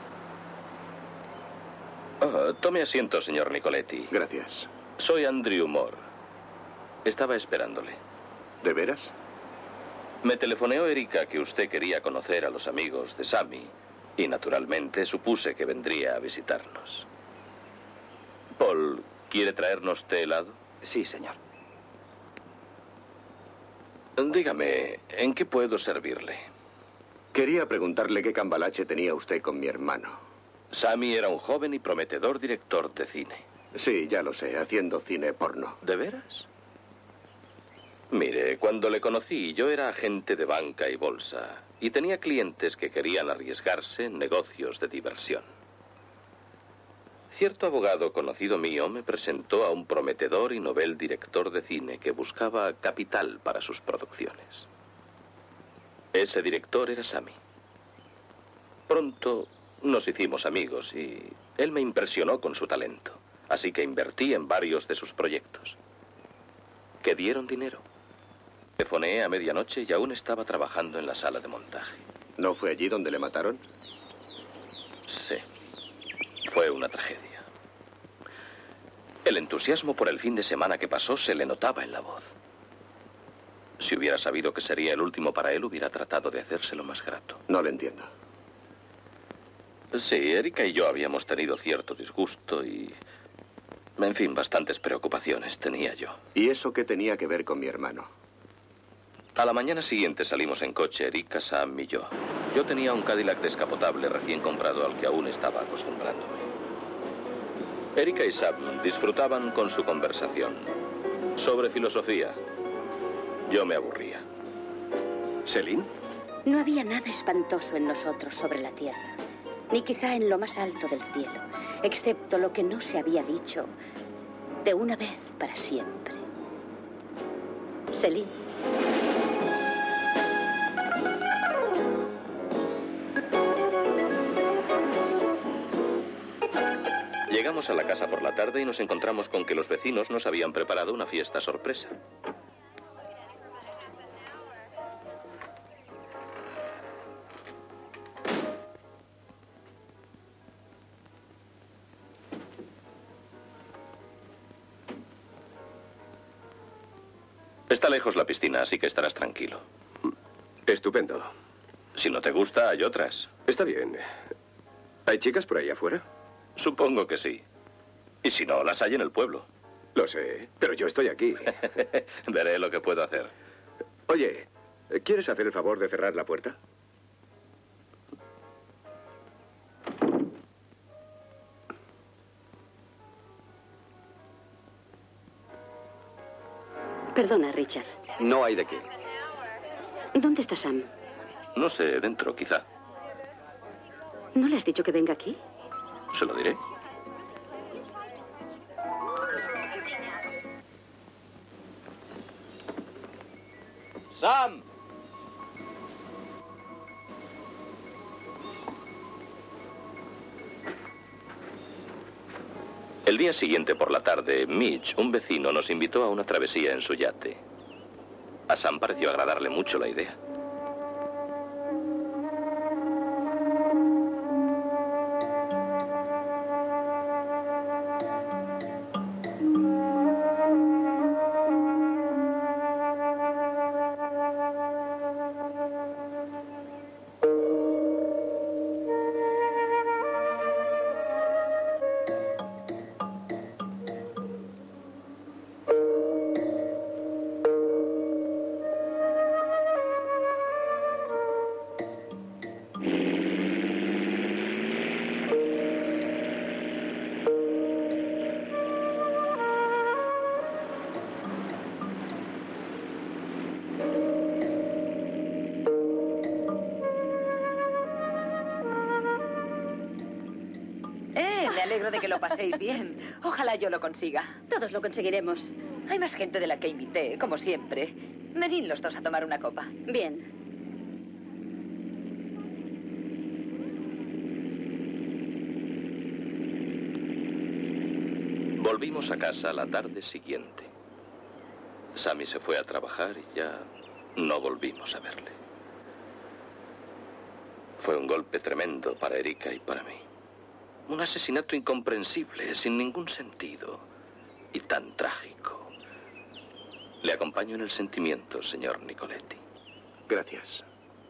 Oh, tome asiento, señor Nicoletti. Gracias. Soy Andrew Moore. Estaba esperándole. ¿De veras? Me telefoneó Erika que usted quería conocer a los amigos de Sammy y, naturalmente, supuse que vendría a visitarnos. Paul, ¿quiere traernos té helado? Sí, señor. Dígame, ¿en qué puedo servirle? Quería preguntarle qué cambalache tenía usted con mi hermano. Sammy era un joven y prometedor director de cine. Sí, ya lo sé, haciendo cine porno. ¿De veras? Mire, cuando le conocí, yo era agente de banca y bolsa y tenía clientes que querían arriesgarse en negocios de diversión. Cierto abogado conocido mío me presentó a un prometedor y novel director de cine que buscaba capital para sus producciones. Ese director era Sammy. Pronto nos hicimos amigos y él me impresionó con su talento. Así que invertí en varios de sus proyectos, que dieron dinero. Telefoneé a medianoche y aún estaba trabajando en la sala de montaje. ¿No fue allí donde le mataron? Sí. Fue una tragedia. El entusiasmo por el fin de semana que pasó se le notaba en la voz. Si hubiera sabido que sería el último para él, hubiera tratado de hacérselo más grato. No le entiendo. Sí, Erika y yo habíamos tenido cierto disgusto y... En fin, bastantes preocupaciones tenía yo. ¿Y eso qué tenía que ver con mi hermano? A la mañana siguiente salimos en coche, Erika, Sam y yo. Yo tenía un Cadillac descapotable recién comprado al que aún estaba acostumbrándome. Erika y Sam disfrutaban con su conversación sobre filosofía. Yo me aburría. ¿Céline? No había nada espantoso en nosotros sobre la tierra, ni quizá en lo más alto del cielo, excepto lo que no se había dicho de una vez para siempre. Céline. Llegamos a la casa por la tarde y nos encontramos con que los vecinos nos habían preparado una fiesta sorpresa. Está lejos la piscina, así que estarás tranquilo. Estupendo. Si no te gusta, hay otras. Está bien. ¿Hay chicas por ahí afuera? Supongo que sí. Y si no, las hay en el pueblo. Lo sé, pero yo estoy aquí. Veré lo que puedo hacer. Oye, ¿quieres hacer el favor de cerrar la puerta? Perdona, Richard. No hay de qué. ¿Dónde está Sam? No sé, dentro, quizá. ¿No le has dicho que venga aquí? Se lo diré. ¡Sam! El día siguiente por la tarde, Mitch, un vecino, nos invitó a una travesía en su yate. A Sam pareció agradarle mucho la idea. Me alegro de que lo paséis bien. Ojalá yo lo consiga. Todos lo conseguiremos. Hay más gente de la que invité, como siempre. Venid los dos a tomar una copa. Bien. Volvimos a casa la tarde siguiente. Sammy se fue a trabajar y ya no volvimos a verle. Fue un golpe tremendo para Erika y para mí. Un asesinato incomprensible, sin ningún sentido y tan trágico. Le acompaño en el sentimiento, señor Nicoletti. Gracias.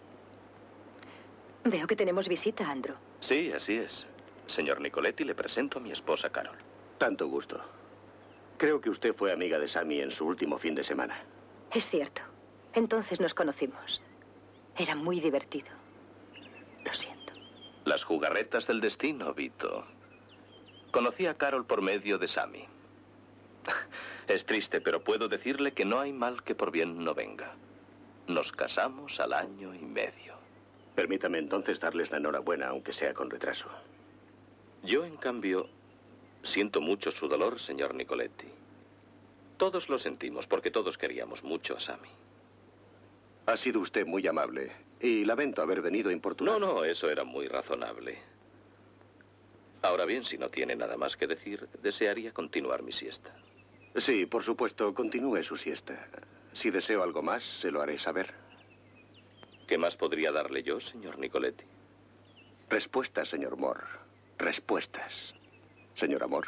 Veo que tenemos visita, Andrew. Sí, así es. Señor Nicoletti, le presento a mi esposa Carol. Tanto gusto. Creo que usted fue amiga de Sammy en su último fin de semana. Es cierto. Entonces nos conocimos. Era muy divertido. Lo siento. Las jugarretas del destino, Vito. Conocí a Carol por medio de Sammy. Es triste, pero puedo decirle que no hay mal que por bien no venga. Nos casamos al año y medio. Permítame entonces darles la enhorabuena, aunque sea con retraso. Yo, en cambio, siento mucho su dolor, señor Nicoletti. Todos lo sentimos porque todos queríamos mucho a Sammy. Ha sido usted muy amable y lamento haber venido a importunar. No, eso era muy razonable. Ahora bien, si no tiene nada más que decir, desearía continuar mi siesta. Sí, por supuesto, continúe su siesta. Si deseo algo más, se lo haré saber. ¿Qué más podría darle yo, señor Nicoletti? Respuestas, señor Moore. Respuestas. Señor Amor.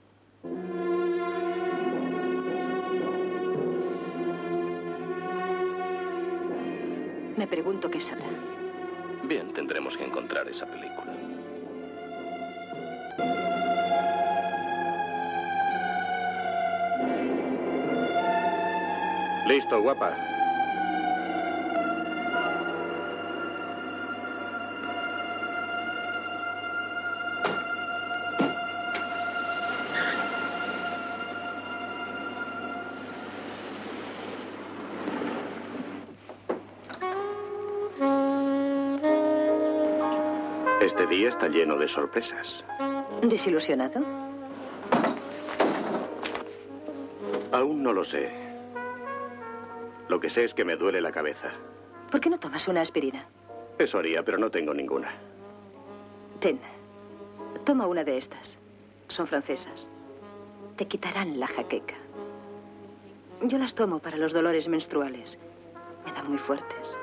Me pregunto qué sabrá. Bien, tendremos que encontrar esa película. Listo, guapa. Este día está lleno de sorpresas. ¿Desilusionado? Aún no lo sé. Lo que sé es que me duele la cabeza. ¿Por qué no tomas una aspirina? Eso haría, pero no tengo ninguna. Ten. Toma una de estas. Son francesas. Te quitarán la jaqueca. Yo las tomo para los dolores menstruales. Me dan muy fuertes.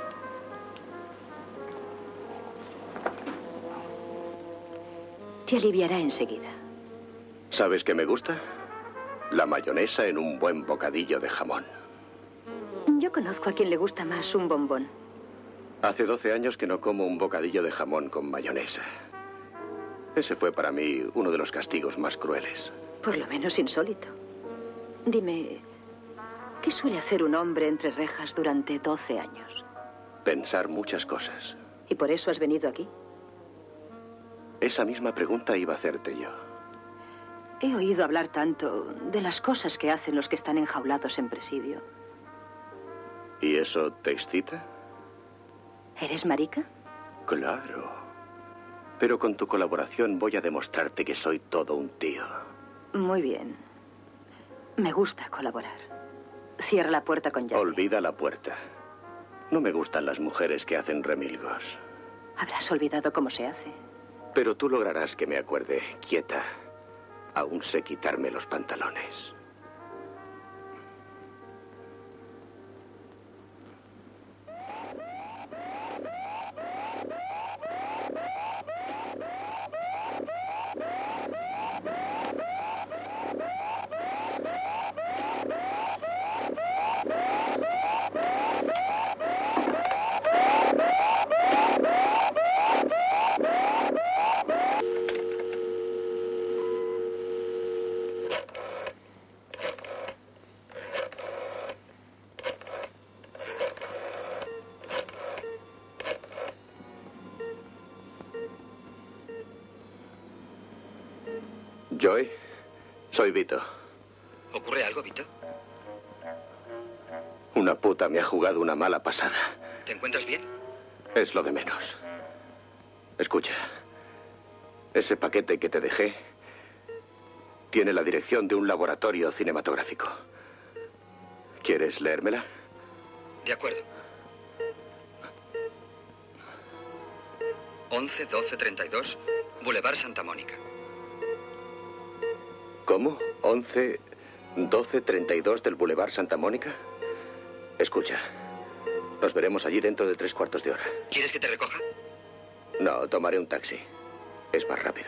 Te aliviará enseguida. ¿Sabes qué me gusta? La mayonesa en un buen bocadillo de jamón. Yo conozco a quien le gusta más un bombón. Hace 12 años que no como un bocadillo de jamón con mayonesa. Ese fue para mí uno de los castigos más crueles. Por lo menos insólito. Dime, ¿qué suele hacer un hombre entre rejas durante 12 años? Pensar muchas cosas. ¿Y por eso has venido aquí? Esa misma pregunta iba a hacerte yo. He oído hablar tanto de las cosas que hacen los que están enjaulados en presidio. ¿Y eso te excita? ¿Eres marica? Claro. Pero con tu colaboración voy a demostrarte que soy todo un tío. Muy bien. Me gusta colaborar. Cierra la puerta con llave. Olvida la puerta. No me gustan las mujeres que hacen remilgos. Habrás olvidado cómo se hace. Pero tú lograrás que me acuerde. Quieta. Aún sé quitarme los pantalones. Joy, soy Vito. ¿Ocurre algo, Vito? Una puta me ha jugado una mala pasada. ¿Te encuentras bien? Es lo de menos. Escucha, ese paquete que te dejé tiene la dirección de un laboratorio cinematográfico. ¿Quieres leérmela? De acuerdo. 11-12-32, Boulevard Santa Mónica. ¿Cómo? ¿11-12-32 del Boulevard Santa Mónica? Escucha, nos veremos allí dentro de 3/4 de hora. ¿Quieres que te recoja? No, tomaré un taxi. Es más rápido.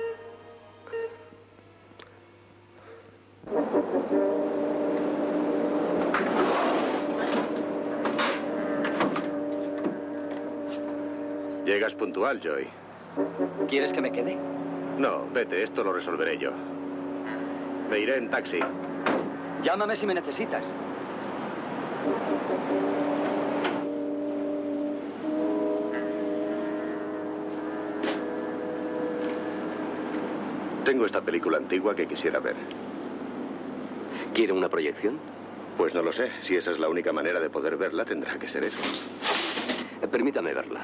Llegas puntual, Joy. ¿Quieres que me quede? No, vete, esto lo resolveré yo. Me iré en taxi. Llámame si me necesitas. Tengo esta película antigua que quisiera ver. ¿Quiere una proyección? Pues no lo sé. Si esa es la única manera de poder verla, tendrá que ser eso. Permítame verla.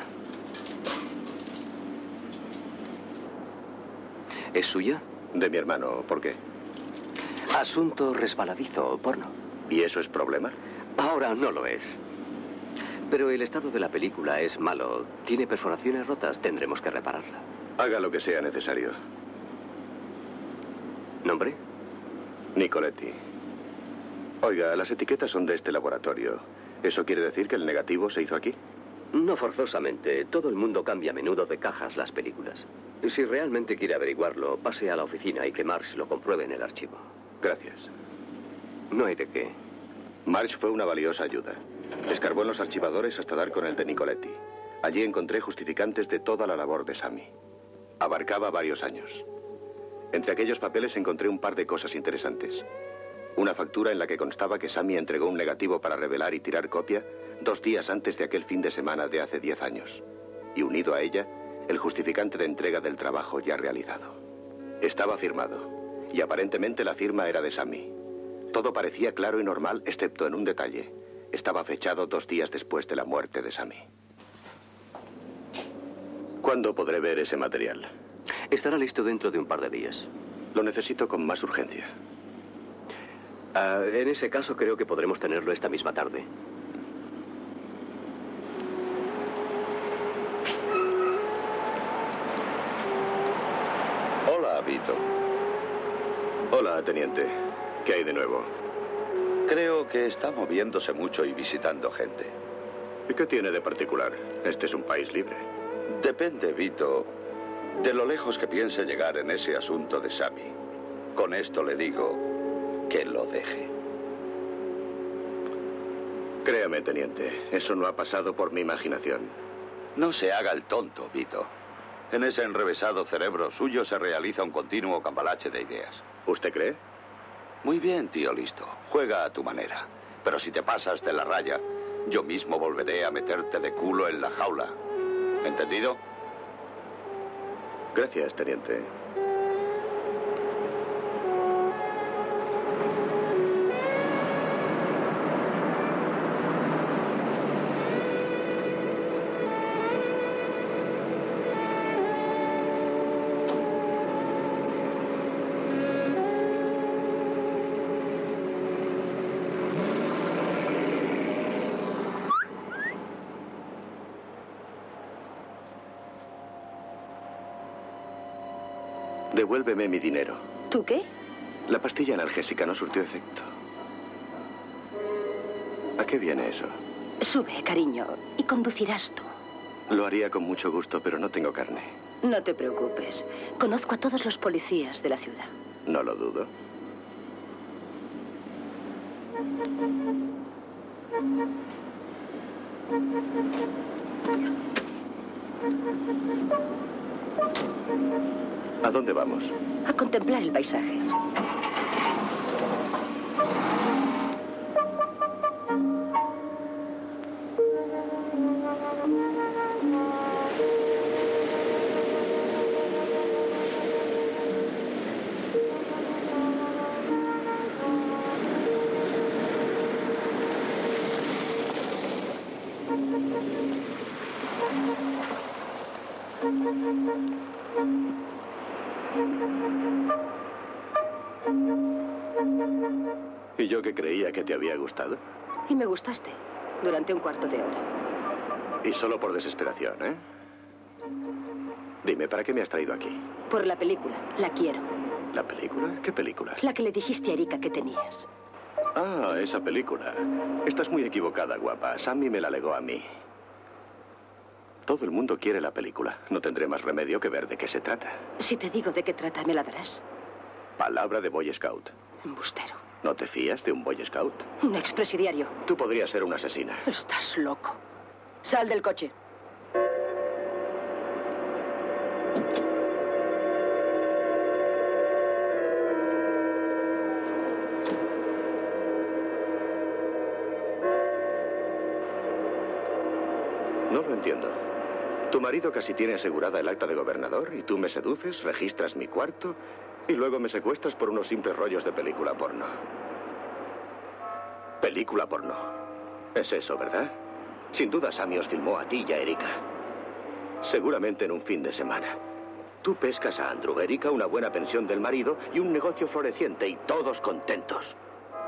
¿Es suya? De mi hermano. ¿Por qué? Asunto resbaladizo, porno. ¿Y eso es problema? Ahora no lo es. Pero el estado de la película es malo. Tiene perforaciones rotas. Tendremos que repararla. Haga lo que sea necesario. ¿Nombre? Nicoletti. Oiga, las etiquetas son de este laboratorio. ¿Eso quiere decir que el negativo se hizo aquí? No forzosamente. Todo el mundo cambia a menudo de cajas las películas. Si realmente quiere averiguarlo, pase a la oficina y que Marsh lo compruebe en el archivo. Gracias. No hay de qué. Marsh fue una valiosa ayuda. Escarbó en los archivadores hasta dar con el de Nicoletti. Allí encontré justificantes de toda la labor de Sammy. Abarcaba varios años. Entre aquellos papeles encontré un par de cosas interesantes. Una factura en la que constaba que Sammy entregó un negativo para revelar y tirar copia 2 días antes de aquel fin de semana de hace 10 años. Y unido a ella, el justificante de entrega del trabajo ya realizado. Estaba firmado. Y aparentemente la firma era de Sammy. Todo parecía claro y normal, excepto en un detalle. Estaba fechado 2 días después de la muerte de Sammy. ¿Cuándo podré ver ese material? Estará listo dentro de un par de días. Lo necesito con más urgencia. En ese caso creo que podremos tenerlo esta misma tarde. Hola, Vito. Hola, teniente. ¿Qué hay de nuevo? Creo que está moviéndose mucho y visitando gente. ¿Y qué tiene de particular? Este es un país libre. Depende, Vito, de lo lejos que piense llegar en ese asunto de Sammy. Con esto le digo que lo deje. Créame, teniente, eso no ha pasado por mi imaginación. No se haga el tonto, Vito. En ese enrevesado cerebro suyo se realiza un continuo cambalache de ideas. ¿Usted cree? Muy bien, tío listo. Juega a tu manera. Pero si te pasas de la raya, yo mismo volveré a meterte de culo en la jaula. ¿Entendido? Gracias, teniente. Devuélveme mi dinero. ¿Tú qué? La pastilla analgésica no surtió efecto. ¿A qué viene eso? Sube, cariño, y conducirás tú. Lo haría con mucho gusto, pero no tengo carne. No te preocupes. Conozco a todos los policías de la ciudad. No lo dudo. ¿A dónde vamos? A contemplar el paisaje. ¿Y yo que creía que te había gustado? Y me gustaste, durante un cuarto de hora. Y solo por desesperación, ¿eh? Dime, ¿para qué me has traído aquí? Por la película, la quiero. ¿La película? ¿Qué película? La que le dijiste a Erika que tenías. Ah, esa película. Estás muy equivocada, guapa. Sammy me la legó a mí. Todo el mundo quiere la película. No tendré más remedio que ver de qué se trata. Si te digo de qué trata, ¿me la darás? Palabra de Boy Scout. Embustero. ¿No te fías de un Boy Scout? Un expresidiario. Tú podrías ser una asesina. Estás loco. Sal del coche. No lo entiendo. Tu marido casi tiene asegurada el acta de gobernador y tú me seduces, registras mi cuarto y luego me secuestras por unos simples rollos de película porno. Película porno. Es eso, ¿verdad? Sin duda Sammy os filmó a ti y a Erika. Seguramente en un fin de semana. Tú pescas a Andrew, Erika una buena pensión del marido y un negocio floreciente y todos contentos.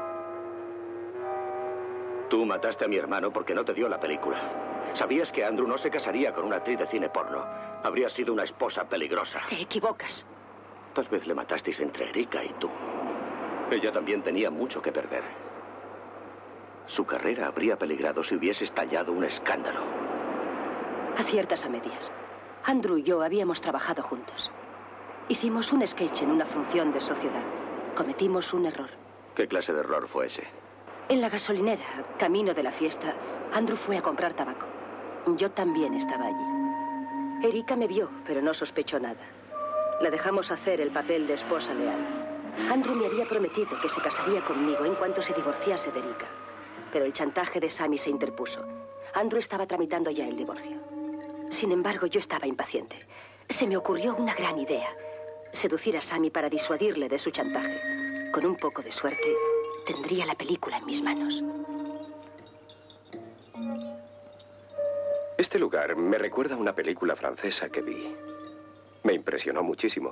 Tú mataste a mi hermano porque no te dio la película. Sabías que Andrew no se casaría con una actriz de cine porno. Habría sido una esposa peligrosa. Te equivocas. Tal vez le matasteis entre Erika y tú. Ella también tenía mucho que perder. Su carrera habría peligrado si hubiese estallado un escándalo. Aciertas a medias. Andrew y yo habíamos trabajado juntos. Hicimos un sketch en una función de sociedad. Cometimos un error. ¿Qué clase de error fue ese? En la gasolinera, camino de la fiesta, Andrew fue a comprar tabaco. Yo también estaba allí. Erika me vio, pero no sospechó nada. La dejamos hacer el papel de esposa leal. Andrew me había prometido que se casaría conmigo en cuanto se divorciase de Erika. Pero el chantaje de Sammy se interpuso. Andrew estaba tramitando ya el divorcio. Sin embargo, yo estaba impaciente. Se me ocurrió una gran idea. Seducir a Sammy para disuadirle de su chantaje. Con un poco de suerte, tendría la película en mis manos. Este lugar me recuerda a una película francesa que vi. Me impresionó muchísimo.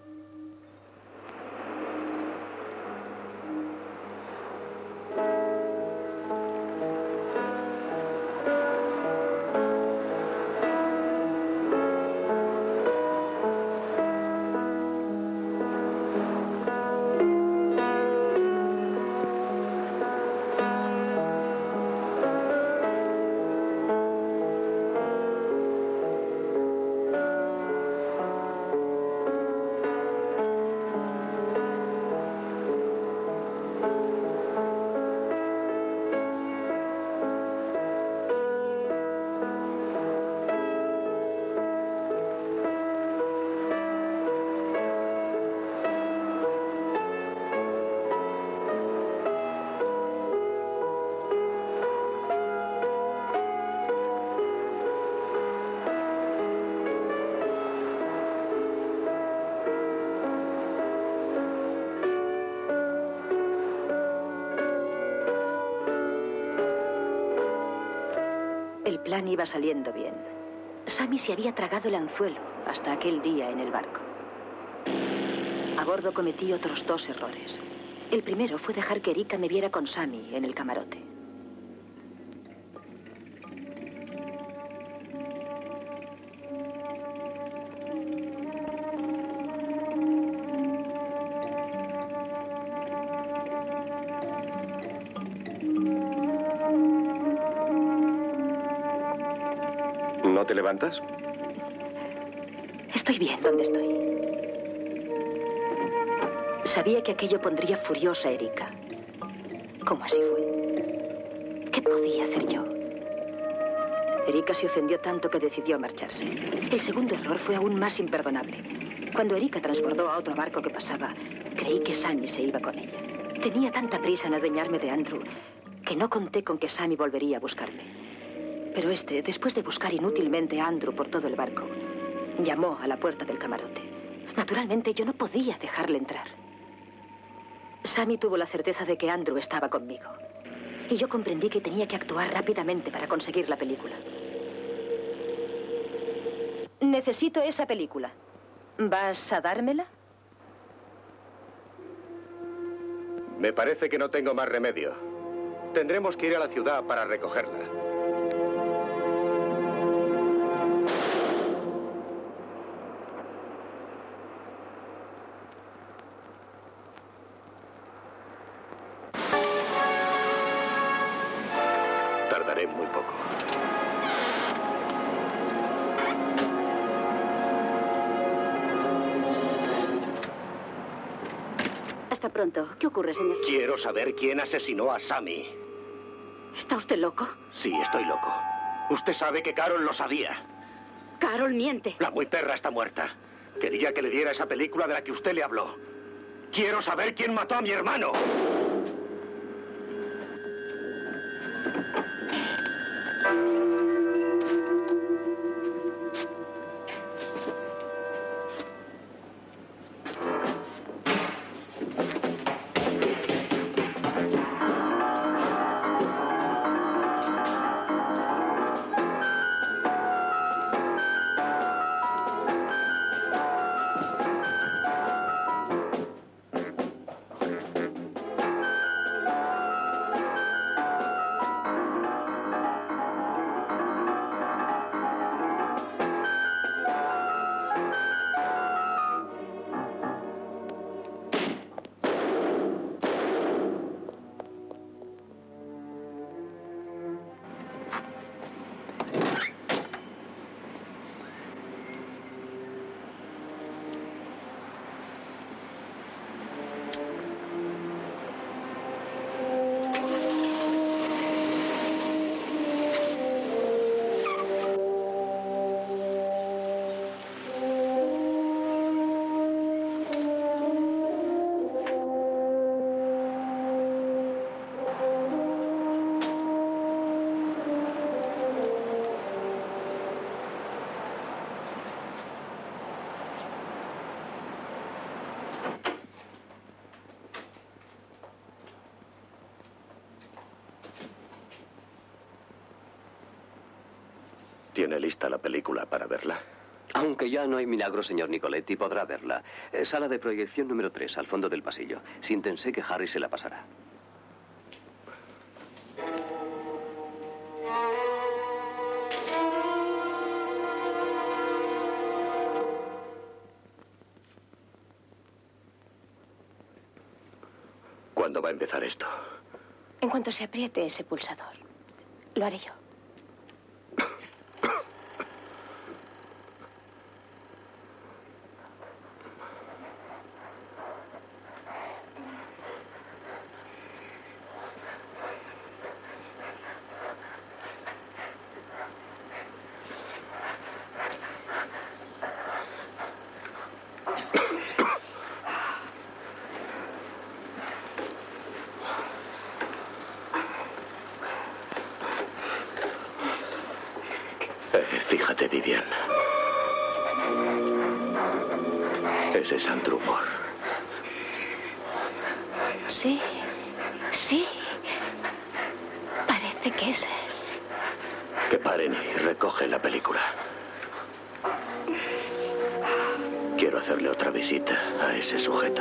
El plan iba saliendo bien. Sammy se había tragado el anzuelo hasta aquel día en el barco. A bordo cometí otros 2 errores. El primero fue dejar que Erika me viera con Sammy en el camarote. ¿No te levantas? Estoy bien donde estoy. Sabía que aquello pondría furiosa a Erika. ¿Cómo así fue? ¿Qué podía hacer yo? Erika se ofendió tanto que decidió marcharse. El segundo error fue aún más imperdonable. Cuando Erika transbordó a otro barco que pasaba, creí que Sammy se iba con ella. Tenía tanta prisa en adueñarme de Andrew que no conté con que Sammy volvería a buscarme. Pero después de buscar inútilmente a Andrew por todo el barco, llamó a la puerta del camarote. Naturalmente, yo no podía dejarle entrar. Sammy tuvo la certeza de que Andrew estaba conmigo. Y yo comprendí que tenía que actuar rápidamente para conseguir la película. Necesito esa película. ¿Vas a dármela? Me parece que no tengo más remedio. Tendremos que ir a la ciudad para recogerla. Tardaré muy poco. Hasta pronto. ¿Qué ocurre, señor? Quiero saber quién asesinó a Sammy. ¿Está usted loco? Sí, estoy loco. Usted sabe que Carol lo sabía. Carol miente. La muy perra está muerta. Quería que le diera esa película de la que usted le habló. Quiero saber quién mató a mi hermano. ¿Tiene lista la película para verla? Aunque ya no hay milagro, señor Nicoletti, podrá verla. Sala de proyección número 3, al fondo del pasillo. Siéntense que Harry se la pasará. ¿Cuándo va a empezar esto? En cuanto se apriete ese pulsador, lo haré yo. Fíjate, Vivian. Ese es Andrew Moore. Sí, sí. Parece que es él. Que paren y recogen la película. Quiero hacerle otra visita a ese sujeto.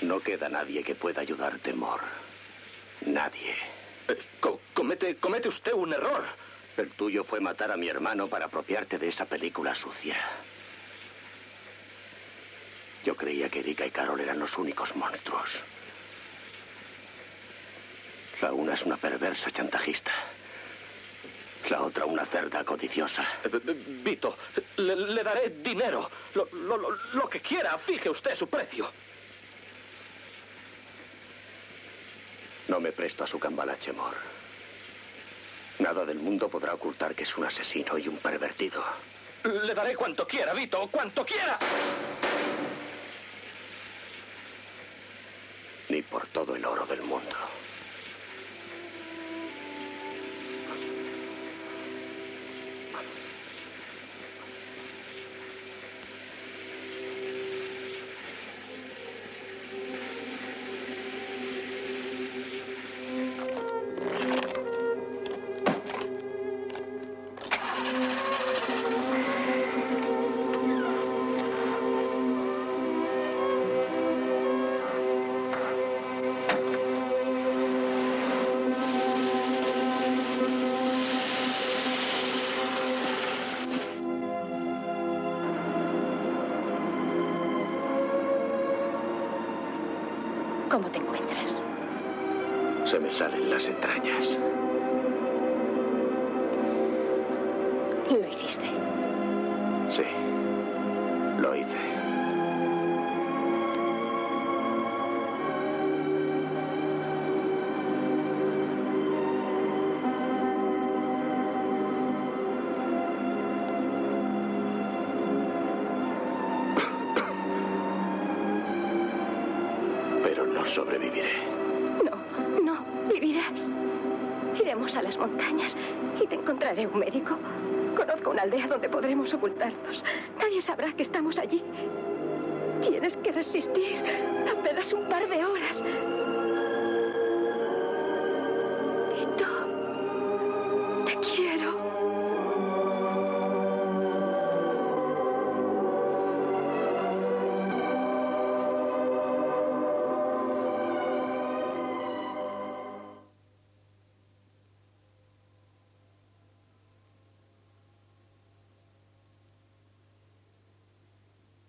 No queda nadie que pueda ayudarte, Mor. Nadie. Comete usted un error. El tuyo fue matar a mi hermano para apropiarte de esa película sucia. Yo creía que Erika y Carol eran los únicos monstruos. La una es una perversa chantajista. La otra una cerda codiciosa. Vito, le daré dinero. Lo que quiera, fije usted su precio. No me presto a su cambalache, Mor. Nada del mundo podrá ocultar que es un asesino y un pervertido. Le daré cuanto quiera, Vito, cuanto quiera. Ni por todo el oro del mundo. ¿Cómo te encuentras? Se me salen las entrañas. ¿Lo hiciste? Sí, lo hice. Sobreviviré. No, vivirás. Iremos a las montañas y te encontraré un médico. Conozco una aldea donde podremos ocultarnos. Nadie sabrá que estamos allí. Tienes que resistir apenas un par de horas.